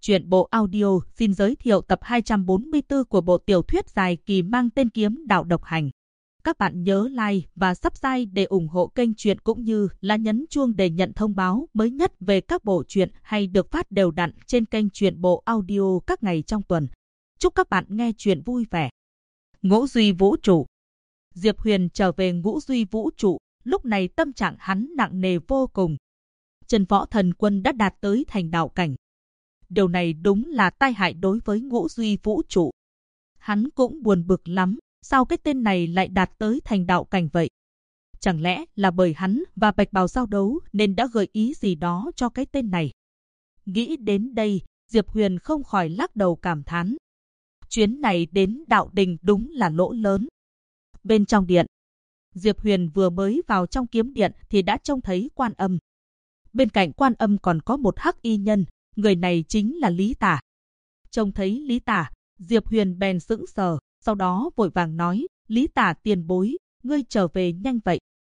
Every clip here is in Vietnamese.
Truyện bộ audio xin giới thiệu tập 244 của bộ tiểu thuyết dài kỳ mang tên Kiếm Đạo Độc Hành. Các bạn nhớ like và subscribe để ủng hộ kênh truyện cũng như là nhấn chuông để nhận thông báo mới nhất về các bộ truyện hay được phát đều đặn trên kênh truyện bộ audio các ngày trong tuần. Chúc các bạn nghe truyện vui vẻ. Ngũ Duy Vũ Trụ. Diệp Huyền trở về Ngũ Duy Vũ Trụ, lúc này tâm trạng hắn nặng nề vô cùng. Chân Võ Thần Quân đã đạt tới thành đạo cảnh. Điều này đúng là tai hại đối với Ngũ Duy Vũ Trụ. Hắn cũng buồn bực lắm, sao cái tên này lại đạt tới thành đạo cảnh vậy? Chẳng lẽ là bởi hắn và Bạch Bào giao đấu nên đã gợi ý gì đó cho cái tên này? Nghĩ đến đây, Diệp Huyền không khỏi lắc đầu cảm thán. Chuyến này đến đạo đình đúng là lỗ lớn. Bên trong điện, Diệp Huyền vừa mới vào trong kiếm điện thì đã trông thấy Quan Âm. Bên cạnh Quan Âm còn có một hắc y nhân, người này chính là Lý Tả. Trông thấy Lý Tả, Diệp Huyền bèn sững sờ, sau đó vội vàng nói, Lý Tả tiền bối, ngươi trở về nhanh vậy.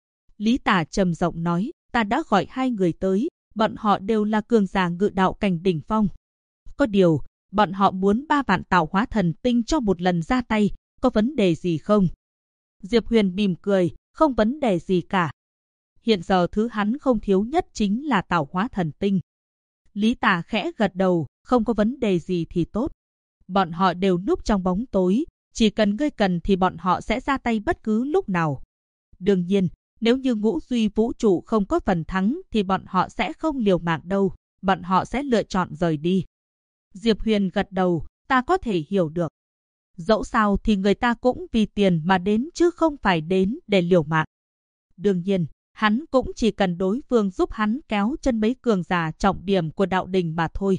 Lý Tả trầm giọng nói, ta đã gọi hai người tới, bọn họ đều là cường giả ngự đạo cảnh đỉnh phong. Có điều, bọn họ muốn 3 vạn tạo hóa thần tinh cho một lần ra tay, có vấn đề gì không? Diệp Huyền mỉm cười, không vấn đề gì cả. Hiện giờ thứ hắn không thiếu nhất chính là tạo hóa thần tinh. Lý Tả khẽ gật đầu, không có vấn đề gì thì tốt. Bọn họ đều núp trong bóng tối, chỉ cần ngươi cần thì bọn họ sẽ ra tay bất cứ lúc nào. Đương nhiên, nếu như Ngũ Duy Vũ Trụ không có phần thắng thì bọn họ sẽ không liều mạng đâu, bọn họ sẽ lựa chọn rời đi. Diệp Huyền gật đầu, ta có thể hiểu được. Dẫu sao thì người ta cũng vì tiền mà đến chứ không phải đến để liều mạng. Đương nhiên, hắn cũng chỉ cần đối phương giúp hắn kéo chân mấy cường giả trọng điểm của đạo đình mà thôi.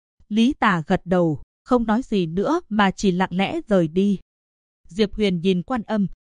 Lý Tả gật đầu, không nói gì nữa mà chỉ lặng lẽ rời đi. Diệp Huyền nhìn Quan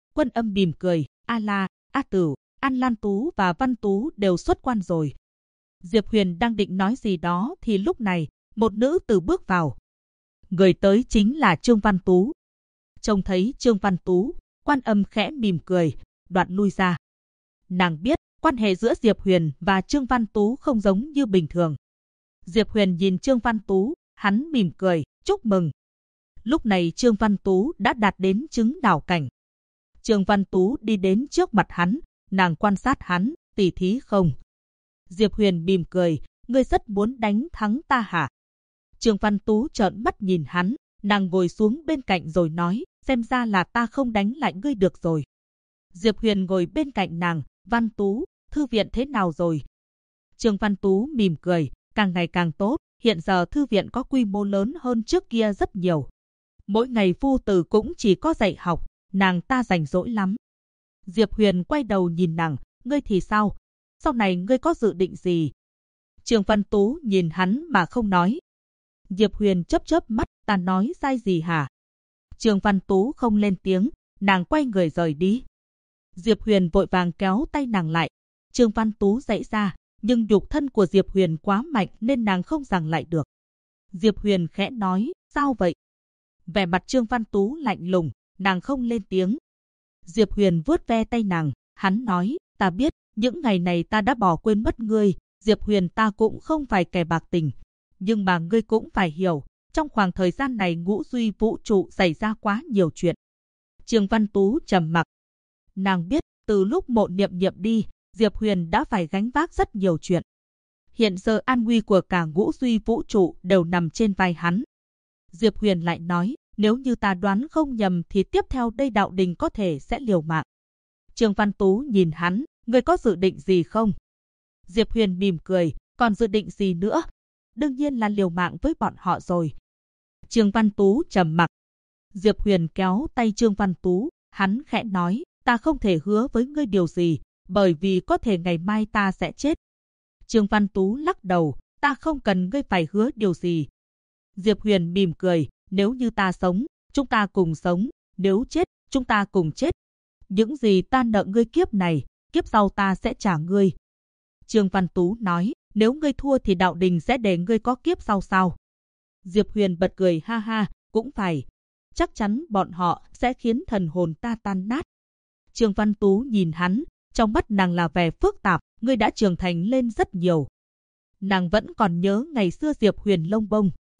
Âm mỉm cười, A La, A Tử, An Lan Tú và Văn Tú đều xuất quan rồi. Diệp Huyền đang định nói gì đó thì lúc này, một nữ tử bước vào. Người tới chính là Trương Văn Tú. Trông thấy Trương Văn Tú, Quan Âm khẽ mỉm cười, đoạn lui ra. Nàng biết, quan hệ giữa Diệp Huyền và Trương Văn Tú không giống như bình thường. Diệp Huyền nhìn Trương Văn Tú, hắn mỉm cười, chúc mừng. Lúc này Trương Văn Tú đã đạt đến chứng đạo cảnh. Trương Văn Tú đi đến trước mặt hắn, nàng quan sát hắn, tỉ thí không? Diệp Huyền mỉm cười, ngươi rất muốn đánh thắng ta hả? Trương Văn Tú trợn mắt nhìn hắn, nàng ngồi xuống bên cạnh rồi nói, xem ra là ta không đánh lại ngươi được rồi. Diệp Huyền ngồi bên cạnh nàng, Văn Tú, thư viện thế nào rồi? Trương Văn Tú mỉm cười, càng ngày càng tốt, hiện giờ thư viện có quy mô lớn hơn trước kia rất nhiều. Mỗi ngày phu tử cũng chỉ có dạy học, nàng ta rảnh rỗi lắm. Diệp Huyền quay đầu nhìn nàng, ngươi thì sao? Sau này ngươi có dự định gì? Trương Văn Tú nhìn hắn mà không nói. Diệp Huyền chớp chớp mắt, ta nói sai gì hả? Trương Văn Tú không lên tiếng, nàng quay người rời đi. Diệp Huyền vội vàng kéo tay nàng lại. Trương Văn Tú dãy ra, nhưng nhục thân của Diệp Huyền quá mạnh nên nàng không giằng lại được. Diệp Huyền khẽ nói, sao vậy? Vẻ mặt Trương Văn Tú lạnh lùng, nàng không lên tiếng. Diệp Huyền vuốt ve tay nàng, hắn nói, ta biết, những ngày này ta đã bỏ quên mất ngươi, Diệp Huyền ta cũng không phải kẻ bạc tình. Nhưng mà ngươi cũng phải hiểu, trong khoảng thời gian này Ngũ Duy Vũ Trụ xảy ra quá nhiều chuyện. Trương Văn Tú trầm mặc. Nàng biết, từ lúc Mộ Niệm Niệm đi, Diệp Huyền đã phải gánh vác rất nhiều chuyện. Hiện giờ an nguy của cả Ngũ Duy Vũ Trụ đều nằm trên vai hắn. Diệp Huyền lại nói, nếu như ta đoán không nhầm thì tiếp theo đây đạo đình có thể sẽ liều mạng. Trương Văn Tú nhìn hắn, ngươi có dự định gì không? Diệp Huyền mỉm cười, còn dự định gì nữa? Đương nhiên là liều mạng với bọn họ rồi. Trương Văn Tú trầm mặc. Diệp Huyền kéo tay Trương Văn Tú, hắn khẽ nói, ta không thể hứa với ngươi điều gì, bởi vì có thể ngày mai ta sẽ chết. Trương Văn Tú lắc đầu, ta không cần ngươi phải hứa điều gì. Diệp Huyền mỉm cười, nếu như ta sống, chúng ta cùng sống, nếu chết, chúng ta cùng chết. Những gì ta nợ ngươi kiếp này, kiếp sau ta sẽ trả ngươi. Trương Văn Tú nói, nếu ngươi thua thì đạo đình sẽ để ngươi có kiếp sau sao? Diệp Huyền bật cười ha ha, cũng phải. Chắc chắn bọn họ sẽ khiến thần hồn ta tan nát. Trương Văn Tú nhìn hắn, trong mắt nàng là vẻ phức tạp, ngươi đã trưởng thành lên rất nhiều. Nàng vẫn còn nhớ ngày xưa Diệp Huyền lông bông,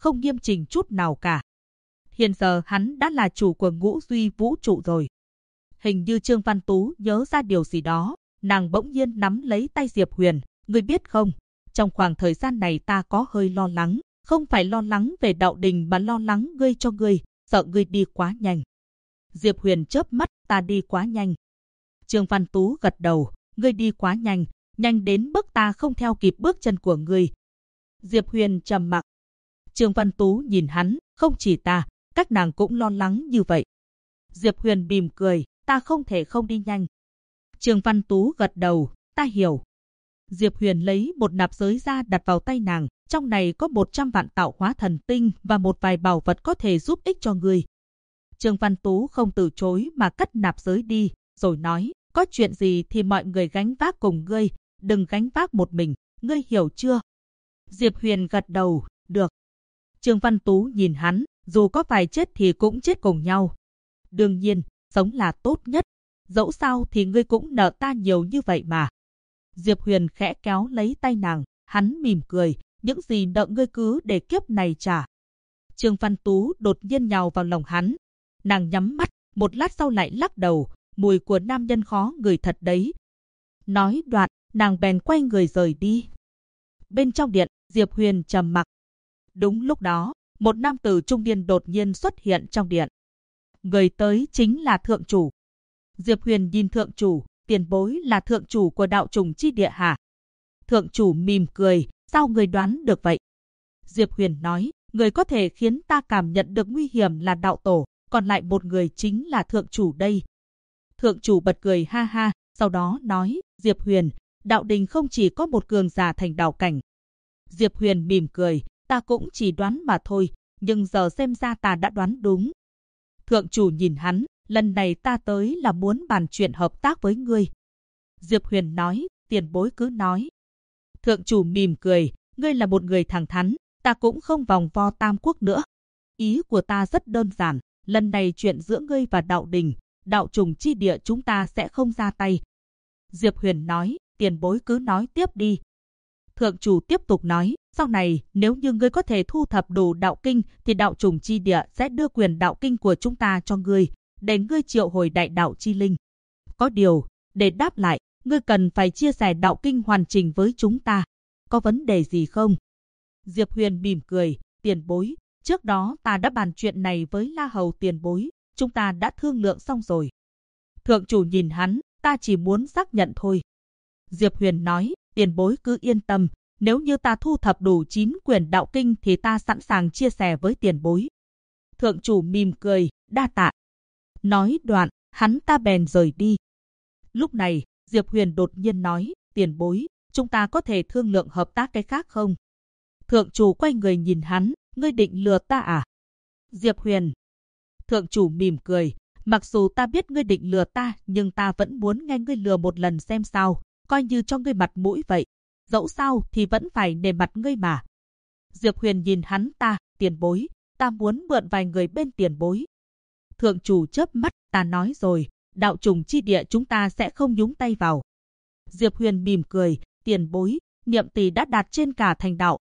không nghiêm chỉnh chút nào cả. Hiện giờ hắn đã là chủ của ngũ duy vũ trụ rồi. Hình như Trương Văn Tú nhớ ra điều gì đó, nàng bỗng nhiên nắm lấy tay Diệp Huyền. Ngươi biết không, trong khoảng thời gian này ta có hơi lo lắng, không phải lo lắng về đạo đình mà lo lắng ngươi cho ngươi, sợ ngươi đi quá nhanh. Diệp Huyền chớp mắt, ta đi quá nhanh. Trương Văn Tú gật đầu, ngươi đi quá nhanh, nhanh đến mức ta không theo kịp bước chân của ngươi. Diệp Huyền trầm mặc. Trương Văn Tú nhìn hắn, không chỉ ta, các nàng cũng lo lắng như vậy. Diệp Huyền mỉm cười, ta không thể không đi nhanh. Trương Văn Tú gật đầu, ta hiểu. Diệp Huyền lấy một nạp giới ra đặt vào tay nàng, trong này có 100 vạn tạo hóa thần tinh và một vài bảo vật có thể giúp ích cho ngươi. Trương Văn Tú không từ chối mà cất nạp giới đi, rồi nói, có chuyện gì thì mọi người gánh vác cùng ngươi, đừng gánh vác một mình, ngươi hiểu chưa? Diệp Huyền gật đầu, được. Trương Văn Tú nhìn hắn, dù có phải chết thì cũng chết cùng nhau. Đương nhiên, sống là tốt nhất, dẫu sao thì ngươi cũng nợ ta nhiều như vậy mà. Diệp Huyền khẽ kéo lấy tay nàng, hắn mỉm cười, những gì nợ ngươi cứ để kiếp này trả. Trương Văn Tú đột nhiên nhào vào lòng hắn. Nàng nhắm mắt, một lát sau lại lắc đầu, mùi của nam nhân khó ngửi thật đấy. Nói đoạn, nàng bèn quay người rời đi. Bên trong điện, Diệp Huyền trầm mặc. Đúng lúc đó, một nam tử trung niên đột nhiên xuất hiện trong điện. Người tới chính là thượng chủ. Diệp Huyền nhìn thượng chủ, tiền bối là thượng chủ của đạo trùng chi địa hả? Thượng chủ mỉm cười, sao người đoán được vậy? Diệp Huyền nói, người có thể khiến ta cảm nhận được nguy hiểm là đạo tổ, còn lại một người chính là thượng chủ đây. Thượng chủ bật cười ha ha, sau đó nói, Diệp Huyền, đạo đình không chỉ có một cường giả thành đạo cảnh. Diệp Huyền mỉm cười, ta cũng chỉ đoán mà thôi, nhưng giờ xem ra ta đã đoán đúng. Thượng chủ nhìn hắn, lần này ta tới là muốn bàn chuyện hợp tác với ngươi. Diệp Huyền nói, tiền bối cứ nói. Thượng chủ mỉm cười, ngươi là một người thẳng thắn, ta cũng không vòng vo tam quốc nữa. Ý của ta rất đơn giản, lần này chuyện giữa ngươi và đạo đình, đạo trùng chi địa chúng ta sẽ không ra tay. Diệp Huyền nói, tiền bối cứ nói tiếp đi. Thượng chủ tiếp tục nói, sau này nếu như ngươi có thể thu thập đủ đạo kinh thì đạo trùng chi địa sẽ đưa quyền đạo kinh của chúng ta cho ngươi, để ngươi triệu hồi đại đạo chi linh. Có điều, để đáp lại, ngươi cần phải chia sẻ đạo kinh hoàn chỉnh với chúng ta. Có vấn đề gì không? Diệp Huyền mỉm cười, tiền bối, trước đó ta đã bàn chuyện này với La Hầu tiền bối, chúng ta đã thương lượng xong rồi. Thượng chủ nhìn hắn, ta chỉ muốn xác nhận thôi. Diệp Huyền nói, tiền bối cứ yên tâm, nếu như ta thu thập đủ 9 quyển đạo kinh thì ta sẵn sàng chia sẻ với tiền bối. Thượng chủ mỉm cười, đa tạ. Nói đoạn, hắn ta bèn rời đi. Lúc này, Diệp Huyền đột nhiên nói, tiền bối, chúng ta có thể thương lượng hợp tác cái khác không? Thượng chủ quay người nhìn hắn, ngươi định lừa ta à? Diệp Huyền. Thượng chủ mỉm cười, mặc dù ta biết ngươi định lừa ta, nhưng ta vẫn muốn nghe ngươi lừa một lần xem sao, coi như cho ngươi mặt mũi vậy. Dẫu sao thì vẫn phải nể mặt ngươi mà. Diệp Huyền nhìn hắn ta, tiền bối, ta muốn mượn vài người bên tiền bối. Thượng chủ chớp mắt, ta nói rồi, đạo trùng chi địa chúng ta sẽ không nhúng tay vào. Diệp Huyền mỉm cười, tiền bối, Niệm Tỷ đã đạt trên cả thành đạo.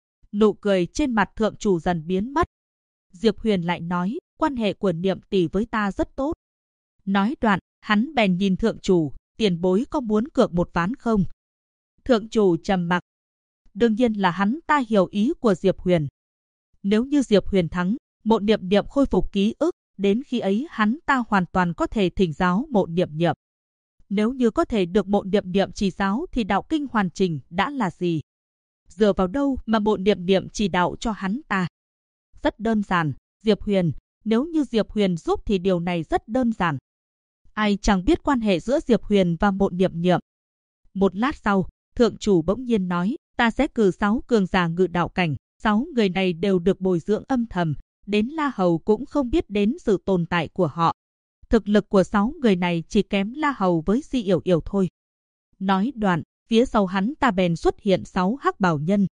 Nụ cười trên mặt thượng chủ dần biến mất. Diệp Huyền lại nói, quan hệ của Niệm Tỷ với ta rất tốt. Nói đoạn, hắn bèn nhìn thượng chủ, tiền bối có muốn cược một ván không? Thượng chủ trầm mặc. Đương nhiên là hắn ta hiểu ý của Diệp Huyền. Nếu như Diệp Huyền thắng, Mộ Niệm Niệm khôi phục ký ức, đến khi ấy hắn ta hoàn toàn có thể thỉnh giáo Mộ Niệm Niệm. Nếu như có thể được Mộ Niệm Niệm chỉ giáo thì đạo kinh hoàn chỉnh đã là gì? Dựa vào đâu mà Mộ Niệm Niệm chỉ đạo cho hắn ta? Rất đơn giản, Diệp Huyền, nếu như Diệp Huyền giúp thì điều này rất đơn giản. Ai chẳng biết quan hệ giữa Diệp Huyền và Mộ Niệm Niệm. Một lát sau, thượng chủ bỗng nhiên nói, ta sẽ cử 6 cường giả ngự đạo cảnh, 6 người này đều được bồi dưỡng âm thầm, đến La Hầu cũng không biết đến sự tồn tại của họ. Thực lực của 6 người này chỉ kém La Hầu với Si Yểu Yểu thôi. Nói đoạn, phía sau hắn ta bèn xuất hiện 6 hắc bào nhân.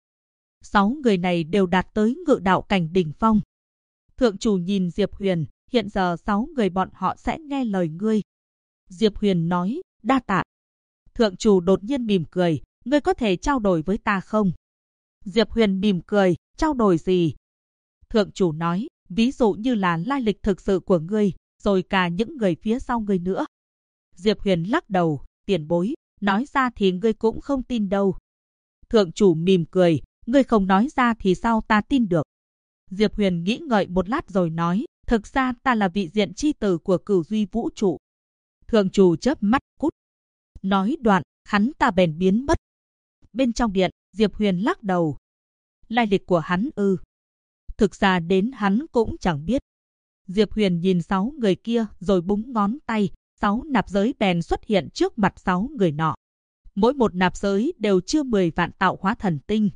6 người này đều đạt tới ngự đạo cảnh đỉnh phong. Thượng chủ nhìn Diệp Huyền, hiện giờ 6 người bọn họ sẽ nghe lời ngươi. Diệp Huyền nói, đa tạ. Thượng chủ đột nhiên mỉm cười, ngươi có thể trao đổi với ta không? Diệp Huyền mỉm cười, trao đổi gì? Thượng chủ nói, ví dụ như là lai lịch thực sự của ngươi, rồi cả những người phía sau ngươi nữa. Diệp Huyền lắc đầu, tiền bối, nói ra thì ngươi cũng không tin đâu. Thượng chủ mỉm cười, ngươi không nói ra thì sao ta tin được. Diệp Huyền nghĩ ngợi một lát rồi nói, thực ra ta là vị diện chi tử của Cửu Duy vũ trụ. Thượng chủ chớp mắt cút. Nói đoạn, hắn ta bèn biến mất. Bên trong điện, Diệp Huyền lắc đầu. Lai lịch của hắn ư? Thực ra đến hắn cũng chẳng biết. Diệp Huyền nhìn 6 người kia rồi búng ngón tay, 6 nạp giới bèn xuất hiện trước mặt 6 người nọ. Mỗi một nạp giới đều chưa 10 vạn tạo hóa thần tinh.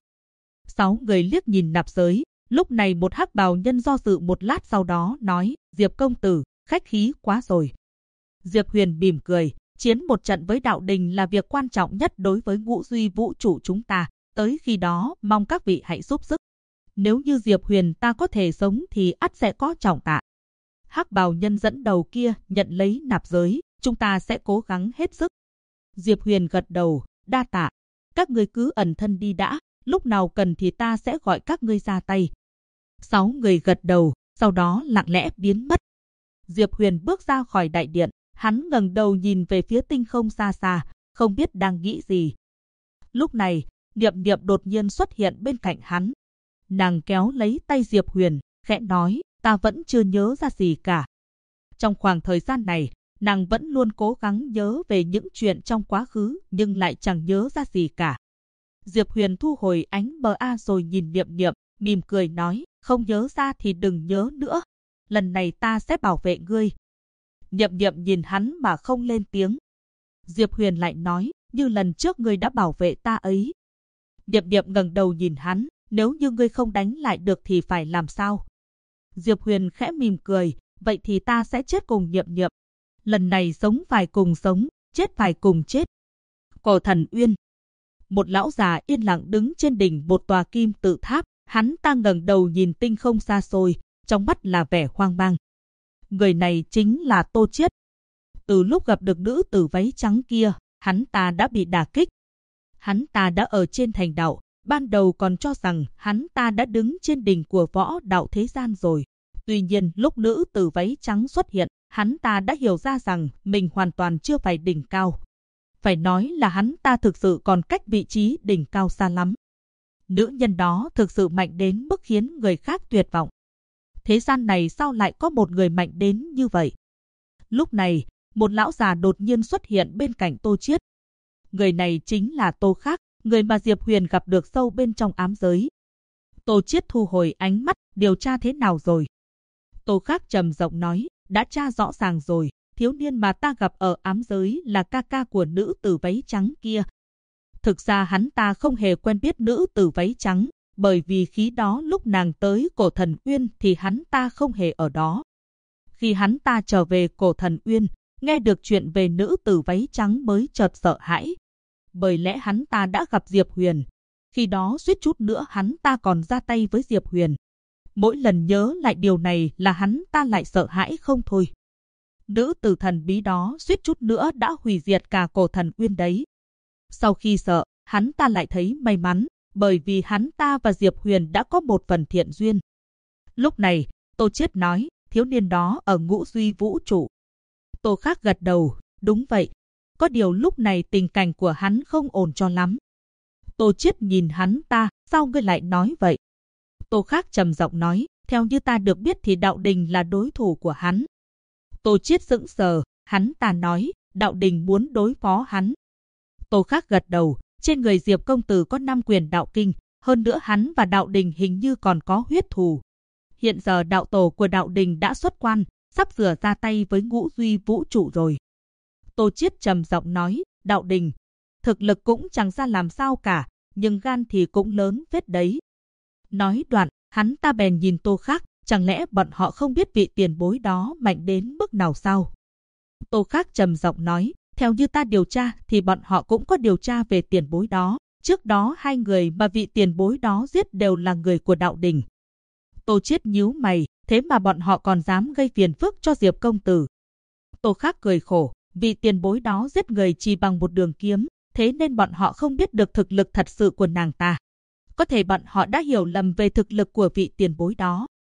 6 người liếc nhìn nạp giới, lúc này một hắc bào nhân do dự một lát sau đó nói, Diệp công tử, khách khí quá rồi. Diệp Huyền mỉm cười, chiến một trận với đạo đình là việc quan trọng nhất đối với Ngũ Duy vũ trụ chúng ta, tới khi đó mong các vị hãy giúp sức. Nếu như Diệp Huyền ta có thể sống thì ắt sẽ có trọng tạ. Hắc bào nhân dẫn đầu kia nhận lấy nạp giới, chúng ta sẽ cố gắng hết sức. Diệp Huyền gật đầu, đa tạ. Các ngươi cứ ẩn thân đi đã, lúc nào cần thì ta sẽ gọi các ngươi ra tay. 6 người gật đầu, sau đó lặng lẽ biến mất. Diệp Huyền bước ra khỏi đại điện, hắn ngẩng đầu nhìn về phía tinh không xa xa, không biết đang nghĩ gì. Lúc này, Niệm Niệm đột nhiên xuất hiện bên cạnh hắn. Nàng kéo lấy tay Diệp Huyền, khẽ nói, ta vẫn chưa nhớ ra gì cả. Trong khoảng thời gian này, nàng vẫn luôn cố gắng nhớ về những chuyện trong quá khứ nhưng lại chẳng nhớ ra gì cả. Diệp Huyền thu hồi ánh bờ a rồi nhìn Niệm Niệm, mỉm cười nói, không nhớ ra thì đừng nhớ nữa. Lần này ta sẽ bảo vệ ngươi. Niệm Niệm nhìn hắn mà không lên tiếng. Diệp Huyền lại nói, như lần trước ngươi đã bảo vệ ta ấy. Niệm Niệm ngẩng đầu nhìn hắn, nếu như ngươi không đánh lại được thì phải làm sao? Diệp Huyền khẽ mỉm cười, vậy thì ta sẽ chết cùng Niệm Niệm. Lần này sống phải cùng sống, chết phải cùng chết. Cổ Thần Uyên. Một lão già yên lặng đứng trên đỉnh một tòa kim tự tháp, hắn ta ngẩng đầu nhìn tinh không xa xôi, trong mắt là vẻ hoang mang. Người này chính là Tô Chiết. Từ lúc gặp được nữ tử váy trắng kia, hắn ta đã bị đả kích. Hắn ta đã ở trên thành đạo, ban đầu còn cho rằng hắn ta đã đứng trên đỉnh của võ đạo thế gian rồi. Tuy nhiên lúc nữ tử váy trắng xuất hiện, hắn ta đã hiểu ra rằng mình hoàn toàn chưa phải đỉnh cao. Phải nói là hắn ta thực sự còn cách vị trí đỉnh cao xa lắm. Nữ nhân đó thực sự mạnh đến mức khiến người khác tuyệt vọng. Thế gian này sao lại có một người mạnh đến như vậy? Lúc này, một lão già đột nhiên xuất hiện bên cạnh Tô Chiết. Người này chính là Tô Khắc, người mà Diệp Huyền gặp được sâu bên trong ám giới. Tô Chiết thu hồi ánh mắt, điều tra thế nào rồi? Tô Khắc trầm giọng nói, đã tra rõ ràng rồi, thiếu niên mà ta gặp ở ám giới là ca ca của nữ tử váy trắng kia. Thực ra hắn ta không hề quen biết nữ tử váy trắng, bởi vì khi đó lúc nàng tới Cổ Thần Uyên thì hắn ta không hề ở đó. Khi hắn ta trở về Cổ Thần Uyên, nghe được chuyện về nữ tử váy trắng mới chợt sợ hãi. Bởi lẽ hắn ta đã gặp Diệp Huyền. Khi đó suýt chút nữa hắn ta còn ra tay với Diệp Huyền. Mỗi lần nhớ lại điều này là hắn ta lại sợ hãi không thôi. Nữ tử thần bí đó suýt chút nữa đã hủy diệt cả Cổ Thần Uyên đấy. Sau khi sợ, hắn ta lại thấy may mắn, bởi vì hắn ta và Diệp Huyền đã có một phần thiện duyên. Lúc này, Tô Chiết nói, thiếu niên đó ở Ngũ Duy vũ trụ. Tô Khắc gật đầu, đúng vậy. Có điều lúc này tình cảnh của hắn không ổn cho lắm. Tô Chiết nhìn hắn ta, sao ngươi lại nói vậy? Tô Khắc trầm giọng nói, theo như ta được biết thì đạo đình là đối thủ của hắn. Tô Chiết sững sờ, hắn ta nói, đạo đình muốn đối phó hắn. Tô Khắc gật đầu, trên người Diệp công tử có 5 quyền đạo kinh, hơn nữa hắn và đạo đình hình như còn có huyết thù. Hiện giờ đạo tổ của đạo đình đã xuất quan, sắp sửa ra tay với Ngũ Duy vũ trụ rồi. Tô Chiết trầm giọng nói, đạo đình, thực lực cũng chẳng ra làm sao cả, nhưng gan thì cũng lớn phết đấy. Nói đoạn, hắn ta bèn nhìn Tô Khắc, chẳng lẽ bọn họ không biết vị tiền bối đó mạnh đến mức nào sao? Tô Khắc trầm giọng nói, theo như ta điều tra thì bọn họ cũng có điều tra về tiền bối đó. Trước đó 2 người mà vị tiền bối đó giết đều là người của đạo đình. Tô Chiết nhíu mày, thế mà bọn họ còn dám gây phiền phức cho Diệp công tử. Tô Khắc cười khổ, vị tiền bối đó giết người chỉ bằng một đường kiếm, thế nên bọn họ không biết được thực lực thật sự của nàng ta. Có thể bọn họ đã hiểu lầm về thực lực của vị tiền bối đó.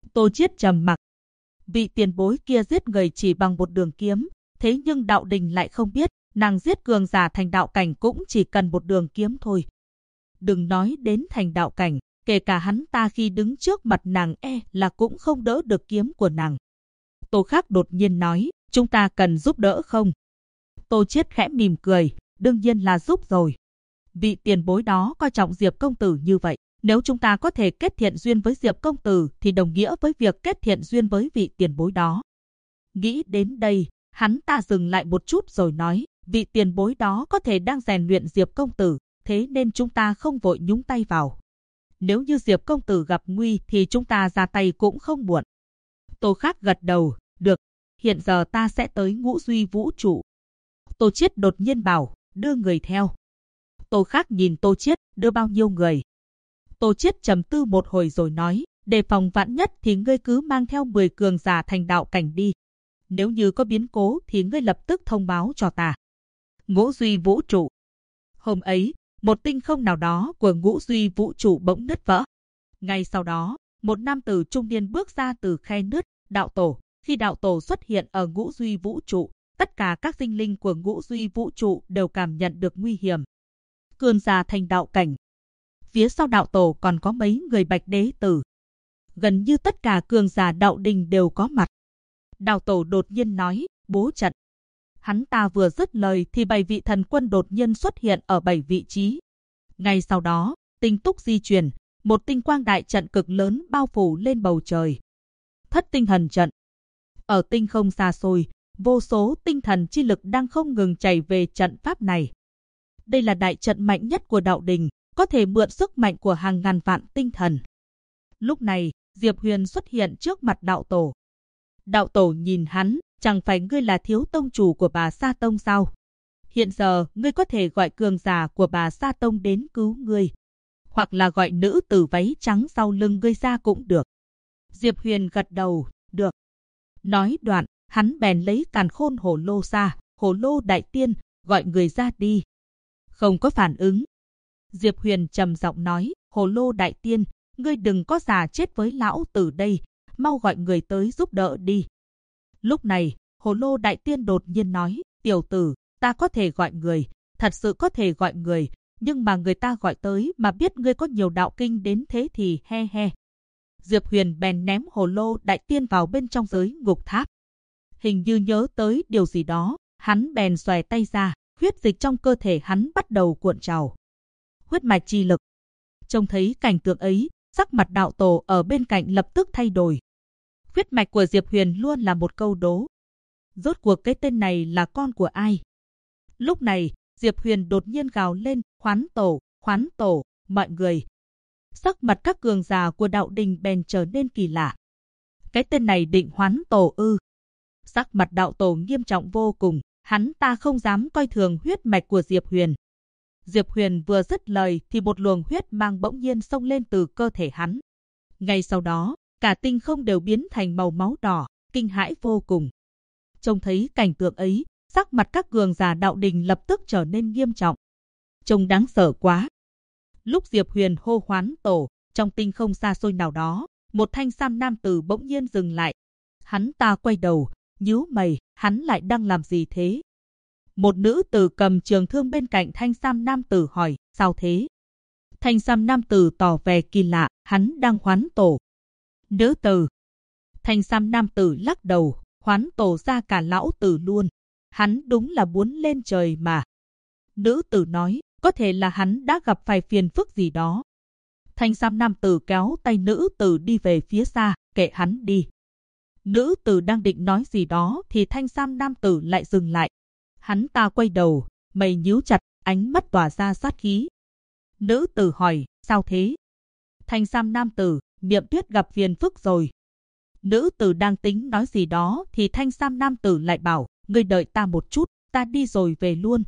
Tô Chiết trầm mặc. Vị tiền bối kia giết người chỉ bằng một đường kiếm, thế nhưng Đạo Đình lại không biết, nàng giết cường giả thành đạo cảnh cũng chỉ cần một đường kiếm thôi. Đừng nói đến thành đạo cảnh, kể cả hắn ta khi đứng trước mặt nàng là cũng không đỡ được kiếm của nàng. Tô Khắc đột nhiên nói, chúng ta cần giúp đỡ không? Tô Chiết khẽ mỉm cười, đương nhiên là giúp rồi. Vị tiền bối đó coi trọng Diệp công tử như vậy, nếu chúng ta có thể kết thiện duyên với Diệp công tử thì đồng nghĩa với việc kết thiện duyên với vị tiền bối đó. Nghĩ đến đây, hắn ta dừng lại một chút rồi nói, vị tiền bối đó có thể đang rèn luyện Diệp công tử, thế nên chúng ta không vội nhúng tay vào. Nếu như Diệp công tử gặp nguy thì chúng ta ra tay cũng không muộn. Tô Khắc gật đầu, được, hiện giờ ta sẽ tới Ngũ Duy Vũ Trụ. Tô Chiết đột nhiên bảo, đưa người theo. Tô Khắc nhìn Tô Chiết, đưa bao nhiêu người? Tô Chiết trầm tư một hồi rồi nói, đề phòng vạn nhất thì ngươi cứ mang theo 10 cường giả thành đạo cảnh đi. Nếu như có biến cố thì ngươi lập tức thông báo cho ta. Ngũ Duy Vũ Trụ. Hôm ấy, một tinh không nào đó của Ngũ Duy Vũ Trụ bỗng nứt vỡ. Ngay sau đó, một nam tử trung niên bước ra từ khe nứt, đạo tổ. Khi đạo tổ xuất hiện ở Ngũ Duy Vũ Trụ, tất cả các sinh linh của Ngũ Duy Vũ Trụ đều cảm nhận được nguy hiểm. Cường giả thành đạo cảnh. Phía sau đạo tổ còn có mấy người Bạch Đế tử. Gần như tất cả cường giả đạo đình đều có mặt. Đạo tổ đột nhiên nói, bố trận. Hắn ta vừa dứt lời thì 7 vị thần quân đột nhiên xuất hiện ở 7 vị trí. Ngay sau đó, tinh túc di chuyển, một tinh quang đại trận cực lớn bao phủ lên bầu trời. Thất tinh thần trận. Ở tinh không xa xôi, vô số tinh thần chi lực đang không ngừng chảy về trận pháp này. Đây là đại trận mạnh nhất của đạo đình, có thể mượn sức mạnh của hàng ngàn vạn tinh thần. Lúc này, Diệp Huyền xuất hiện trước mặt đạo tổ. Đạo tổ nhìn hắn, chẳng phải ngươi là thiếu tông chủ của Bà Sa Tông sao? Hiện giờ, ngươi có thể gọi cường giả của Bà Sa Tông đến cứu ngươi. Hoặc là gọi nữ tử váy trắng sau lưng ngươi ra cũng được. Diệp Huyền gật đầu, được. Nói đoạn, hắn bèn lấy càn khôn hổ lô ra, hổ lô đại tiên, gọi người ra đi. Không có phản ứng. Diệp Huyền trầm giọng nói, hổ lô đại tiên, ngươi đừng có già chết với lão tử đây, mau gọi người tới giúp đỡ đi. Lúc này, hổ lô đại tiên đột nhiên nói, tiểu tử, ta có thể gọi người, thật sự có thể gọi người, nhưng mà người ta gọi tới mà biết ngươi có nhiều đạo kinh đến thế thì he he. Diệp Huyền bèn ném hổ lô đại tiên vào bên trong giới ngục tháp. Hình như nhớ tới điều gì đó, hắn bèn xòe tay ra, huyết dịch trong cơ thể hắn bắt đầu cuộn trào. Huyết mạch chi lực. Trông thấy cảnh tượng ấy, sắc mặt đạo tổ ở bên cạnh lập tức thay đổi. Huyết mạch của Diệp Huyền luôn là một câu đố. Rốt cuộc cái tên này là con của ai? Lúc này, Diệp Huyền đột nhiên gào lên, khoán tổ, mọi người. Sắc mặt các cường giả của đạo đình bèn trở nên kỳ lạ. Cái tên này định hoán tổ ư? Sắc mặt đạo tổ nghiêm trọng vô cùng, hắn ta không dám coi thường huyết mạch của Diệp Huyền. Diệp Huyền vừa dứt lời thì một luồng huyết mang bỗng nhiên xông lên từ cơ thể hắn. Ngay sau đó, cả tinh không đều biến thành màu máu đỏ, kinh hãi vô cùng. Trông thấy cảnh tượng ấy, sắc mặt các cường giả đạo đình lập tức trở nên nghiêm trọng. Trông đáng sợ quá. Lúc Diệp Huyền hô hoán tổ, trong tinh không xa xôi nào đó, một thanh sam nam tử bỗng nhiên dừng lại. Hắn ta quay đầu, nhíu mày, hắn lại đang làm gì thế? Một nữ tử cầm trường thương bên cạnh thanh sam nam tử hỏi, sao thế? Thanh sam nam tử tỏ vẻ kỳ lạ, hắn đang hoán tổ. Nữ tử. Thanh sam nam tử lắc đầu, hoán tổ ra cả lão tử luôn. Hắn đúng là muốn lên trời mà. Nữ tử nói, có thể là hắn đã gặp phải phiền phức gì đó. Thanh sam nam tử kéo tay nữ tử đi về phía xa, kệ hắn đi. Nữ tử đang định nói gì đó thì thanh sam nam tử lại dừng lại. Hắn ta quay đầu, mày nhíu chặt, ánh mắt tỏa ra sát khí. Nữ tử hỏi, sao thế? Thanh sam nam tử, Niệm Tuyết gặp phiền phức rồi. Nữ tử đang tính nói gì đó thì thanh sam nam tử lại bảo, ngươi đợi ta một chút, ta đi rồi về luôn.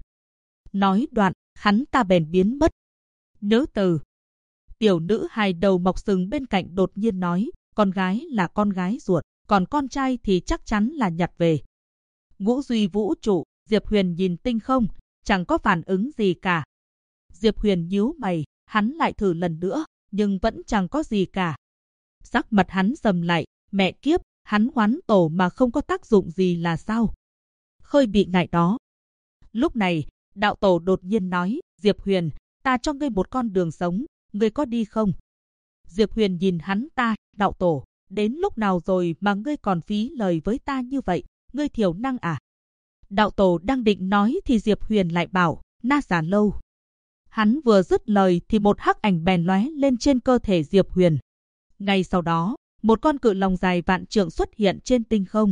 Nói đoạn, hắn ta bèn biến mất. Nữ tử. Tiểu nữ hài đầu mọc sừng bên cạnh đột nhiên nói, con gái là con gái ruột, còn con trai thì chắc chắn là nhặt về. Ngũ Duy Vũ Trụ, Diệp Huyền nhìn tinh không, chẳng có phản ứng gì cả. Diệp Huyền nhíu mày, hắn lại thử lần nữa, nhưng vẫn chẳng có gì cả. Sắc mặt hắn sầm lại, Mẹ kiếp, hắn hoán tổ mà không có tác dụng gì là sao? Hơi bị ngại đó. Lúc này, đạo tổ đột nhiên nói, Diệp Huyền, ta cho ngươi một con đường sống, ngươi có đi không? Diệp Huyền nhìn hắn ta, đạo tổ, đến lúc nào rồi mà ngươi còn phí lời với ta như vậy, ngươi thiểu năng à? Đạo tổ đang định nói thì Diệp Huyền lại bảo, Na Già Lâu. Hắn vừa dứt lời thì một hắc ảnh bèn lóe lên trên cơ thể Diệp Huyền. Ngay sau đó, một con cự long dài vạn trượng xuất hiện trên tinh không.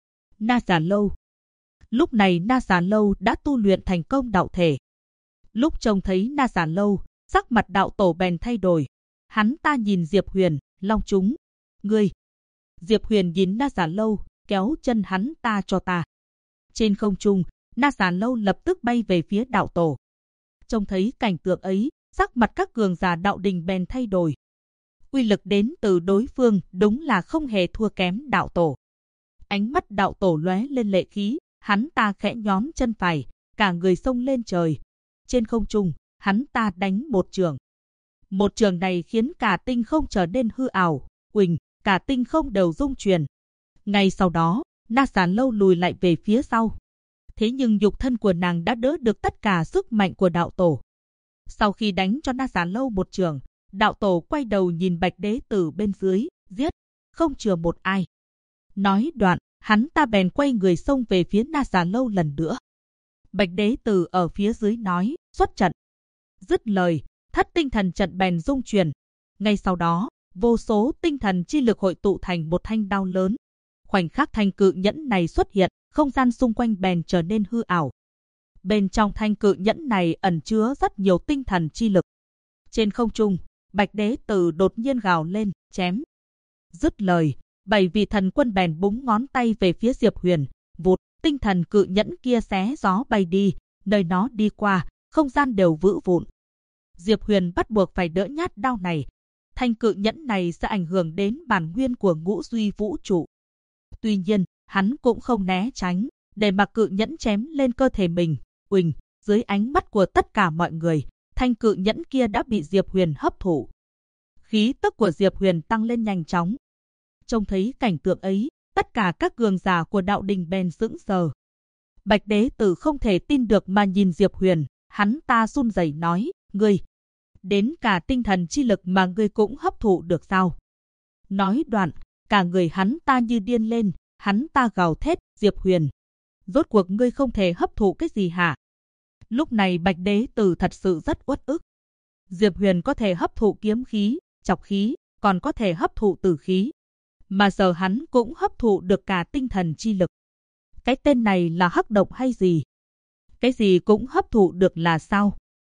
Na Già Lâu. Lúc này Na Già Lâu đã tu luyện thành công đạo thể. Lúc trông thấy Na Già Lâu, sắc mặt đạo tổ bèn thay đổi. Hắn ta nhìn Diệp Huyền, long chúng. Ngươi. Diệp Huyền nhìn Na Già Lâu, kéo chân hắn ta cho ta. Trên không trung, Na Già Lâu lập tức bay về phía đạo tổ. Trông thấy cảnh tượng ấy, sắc mặt các cường giả đạo đình bèn thay đổi. Uy lực đến từ đối phương đúng là không hề thua kém đạo tổ. Ánh mắt đạo tổ lóe lên lệ khí, hắn ta khẽ nhón chân phải, cả người xông lên trời. Trên không trung, hắn ta đánh một chưởng. Một chưởng này khiến cả tinh không trở nên hư ảo, uỳnh, cả tinh không đều rung chuyển. Ngay sau đó, Na Già Lâu lùi lại về phía sau. Thế nhưng nhục thân của nàng đã đỡ được tất cả sức mạnh của đạo tổ. Sau khi đánh cho Na Già Lâu một chưởng, đạo tổ quay đầu nhìn Bạch Đế Tử bên dưới, giết, không chừa một ai. Nói đoạn, hắn ta bèn quay người xông về phía Na Già Lâu lần nữa. Bạch Đế Tử ở phía dưới nói, xuất trận. Dứt lời, thất tinh thần trận bèn rung chuyển. Ngay sau đó, vô số tinh thần chi lực hội tụ thành một thanh đao lớn. Khoảnh khắc thanh cự nhẫn này xuất hiện, không gian xung quanh bèn trở nên hư ảo. Bên trong thanh cự nhẫn này ẩn chứa rất nhiều tinh thần chi lực. Trên không trung, Bạch Đế Tử đột nhiên gào lên, chém. Dứt lời, 7 vị thần quân bèn búng ngón tay về phía Diệp Huyền, vụt, tinh thần cự nhẫn kia xé gió bay đi, nơi nó đi qua, không gian đều vỡ vụn. Diệp Huyền bắt buộc phải đỡ nhát đao này. Thanh cự nhẫn này sẽ ảnh hưởng đến bản nguyên của ngũ duy vũ trụ. Tuy nhiên, hắn cũng không né tránh, để mặc cự nhẫn chém lên cơ thể mình. Uỳnh, dưới ánh mắt của tất cả mọi người, thanh cự nhẫn kia đã bị Diệp Huyền hấp thụ. Khí tức của Diệp Huyền tăng lên nhanh chóng. Trông thấy cảnh tượng ấy, tất cả các cường giả của đạo đình bèn sững sờ. Bạch Đế Tử không thể tin được mà nhìn Diệp Huyền, hắn ta run rẩy nói, ngươi, đến cả tinh thần chi lực mà ngươi cũng hấp thụ được sao? Nói đoạn, cả người hắn ta như điên lên, hắn ta gào thét, Diệp Huyền, rốt cuộc ngươi không thể hấp thụ cái gì hả? Lúc này Bạch Đế Tử thật sự rất uất ức. Diệp Huyền có thể hấp thụ kiếm khí, chọc khí, còn có thể hấp thụ tử khí. Mà giờ hắn cũng hấp thụ được cả tinh thần chi lực. Cái tên này là hắc độc hay gì? Cái gì cũng hấp thụ được là sao?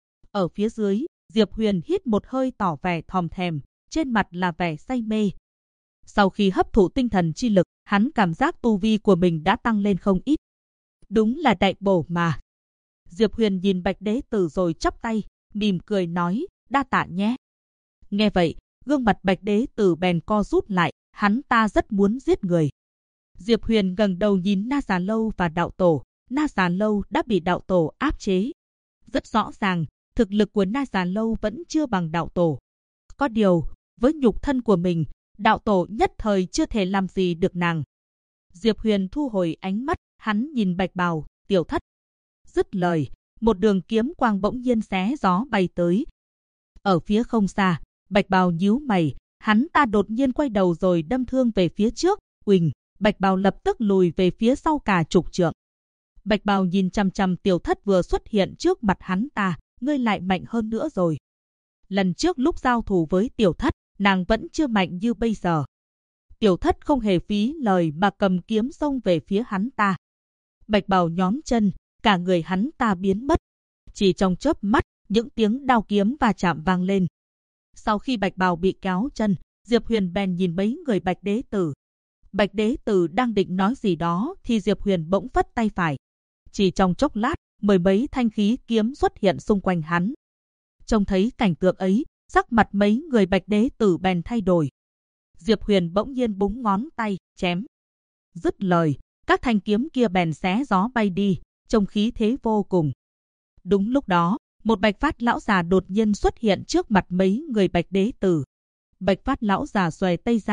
Ở phía dưới, Diệp Huyền hít một hơi tỏ vẻ thòm thèm, trên mặt là vẻ say mê. Sau khi hấp thụ tinh thần chi lực, hắn cảm giác tu vi của mình đã tăng lên không ít. Đúng là đại bổ mà. Diệp Huyền nhìn Bạch Đế Tử rồi chắp tay, mỉm cười nói, đa tạ nhé. Nghe vậy, gương mặt Bạch Đế Tử bèn co rút lại, hắn ta rất muốn giết người. Diệp Huyền ngẩng đầu nhìn Na Già Lâu và đạo tổ. Na Già Lâu đã bị đạo tổ áp chế. Rất rõ ràng, thực lực của Na Già Lâu vẫn chưa bằng đạo tổ. Có điều, với nhục thân của mình, đạo tổ nhất thời chưa thể làm gì được nàng. Diệp Huyền thu hồi ánh mắt, hắn nhìn Bạch Bào, Tiểu Thất. Dứt lời, một đường kiếm quang bỗng nhiên xé gió bay tới. Ở phía không xa, Bạch Bào nhíu mày, hắn ta đột nhiên quay đầu rồi đâm thương về phía trước. Uỳnh, Bạch Bào lập tức lùi về phía sau cả chục trượng. Bạch Bào nhìn chằm chằm Tiểu Thất vừa xuất hiện trước mặt hắn ta, ngươi lại mạnh hơn nữa rồi. Lần trước lúc giao thủ với Tiểu Thất, nàng vẫn chưa mạnh như bây giờ. Tiểu Thất không hề phí lời mà cầm kiếm xông về phía hắn ta. Bạch Bào nhón chân, cả người hắn ta biến mất. Chỉ trong chớp mắt, những tiếng đao kiếm va chạm vang lên. Sau khi Bạch Bào bị kéo chân, Diệp Huyền bèn nhìn mấy người Bạch Đế Tử. Bạch Đế Tử đang định nói gì đó thì Diệp Huyền bỗng phất tay phải. Chỉ trong chốc lát, mười mấy thanh khí kiếm xuất hiện xung quanh hắn. Trông thấy cảnh tượng ấy, sắc mặt mấy người Bạch Đế Tử bèn thay đổi. Diệp Huyền bỗng nhiên búng ngón tay, chém. Dứt lời, các thanh kiếm kia bèn xé gió bay đi, trông khí thế vô cùng. Đúng lúc đó, một Bạch Phát lão già đột nhiên xuất hiện trước mặt mấy người Bạch Đế Tử. Bạch Phát lão già xòe tay ra,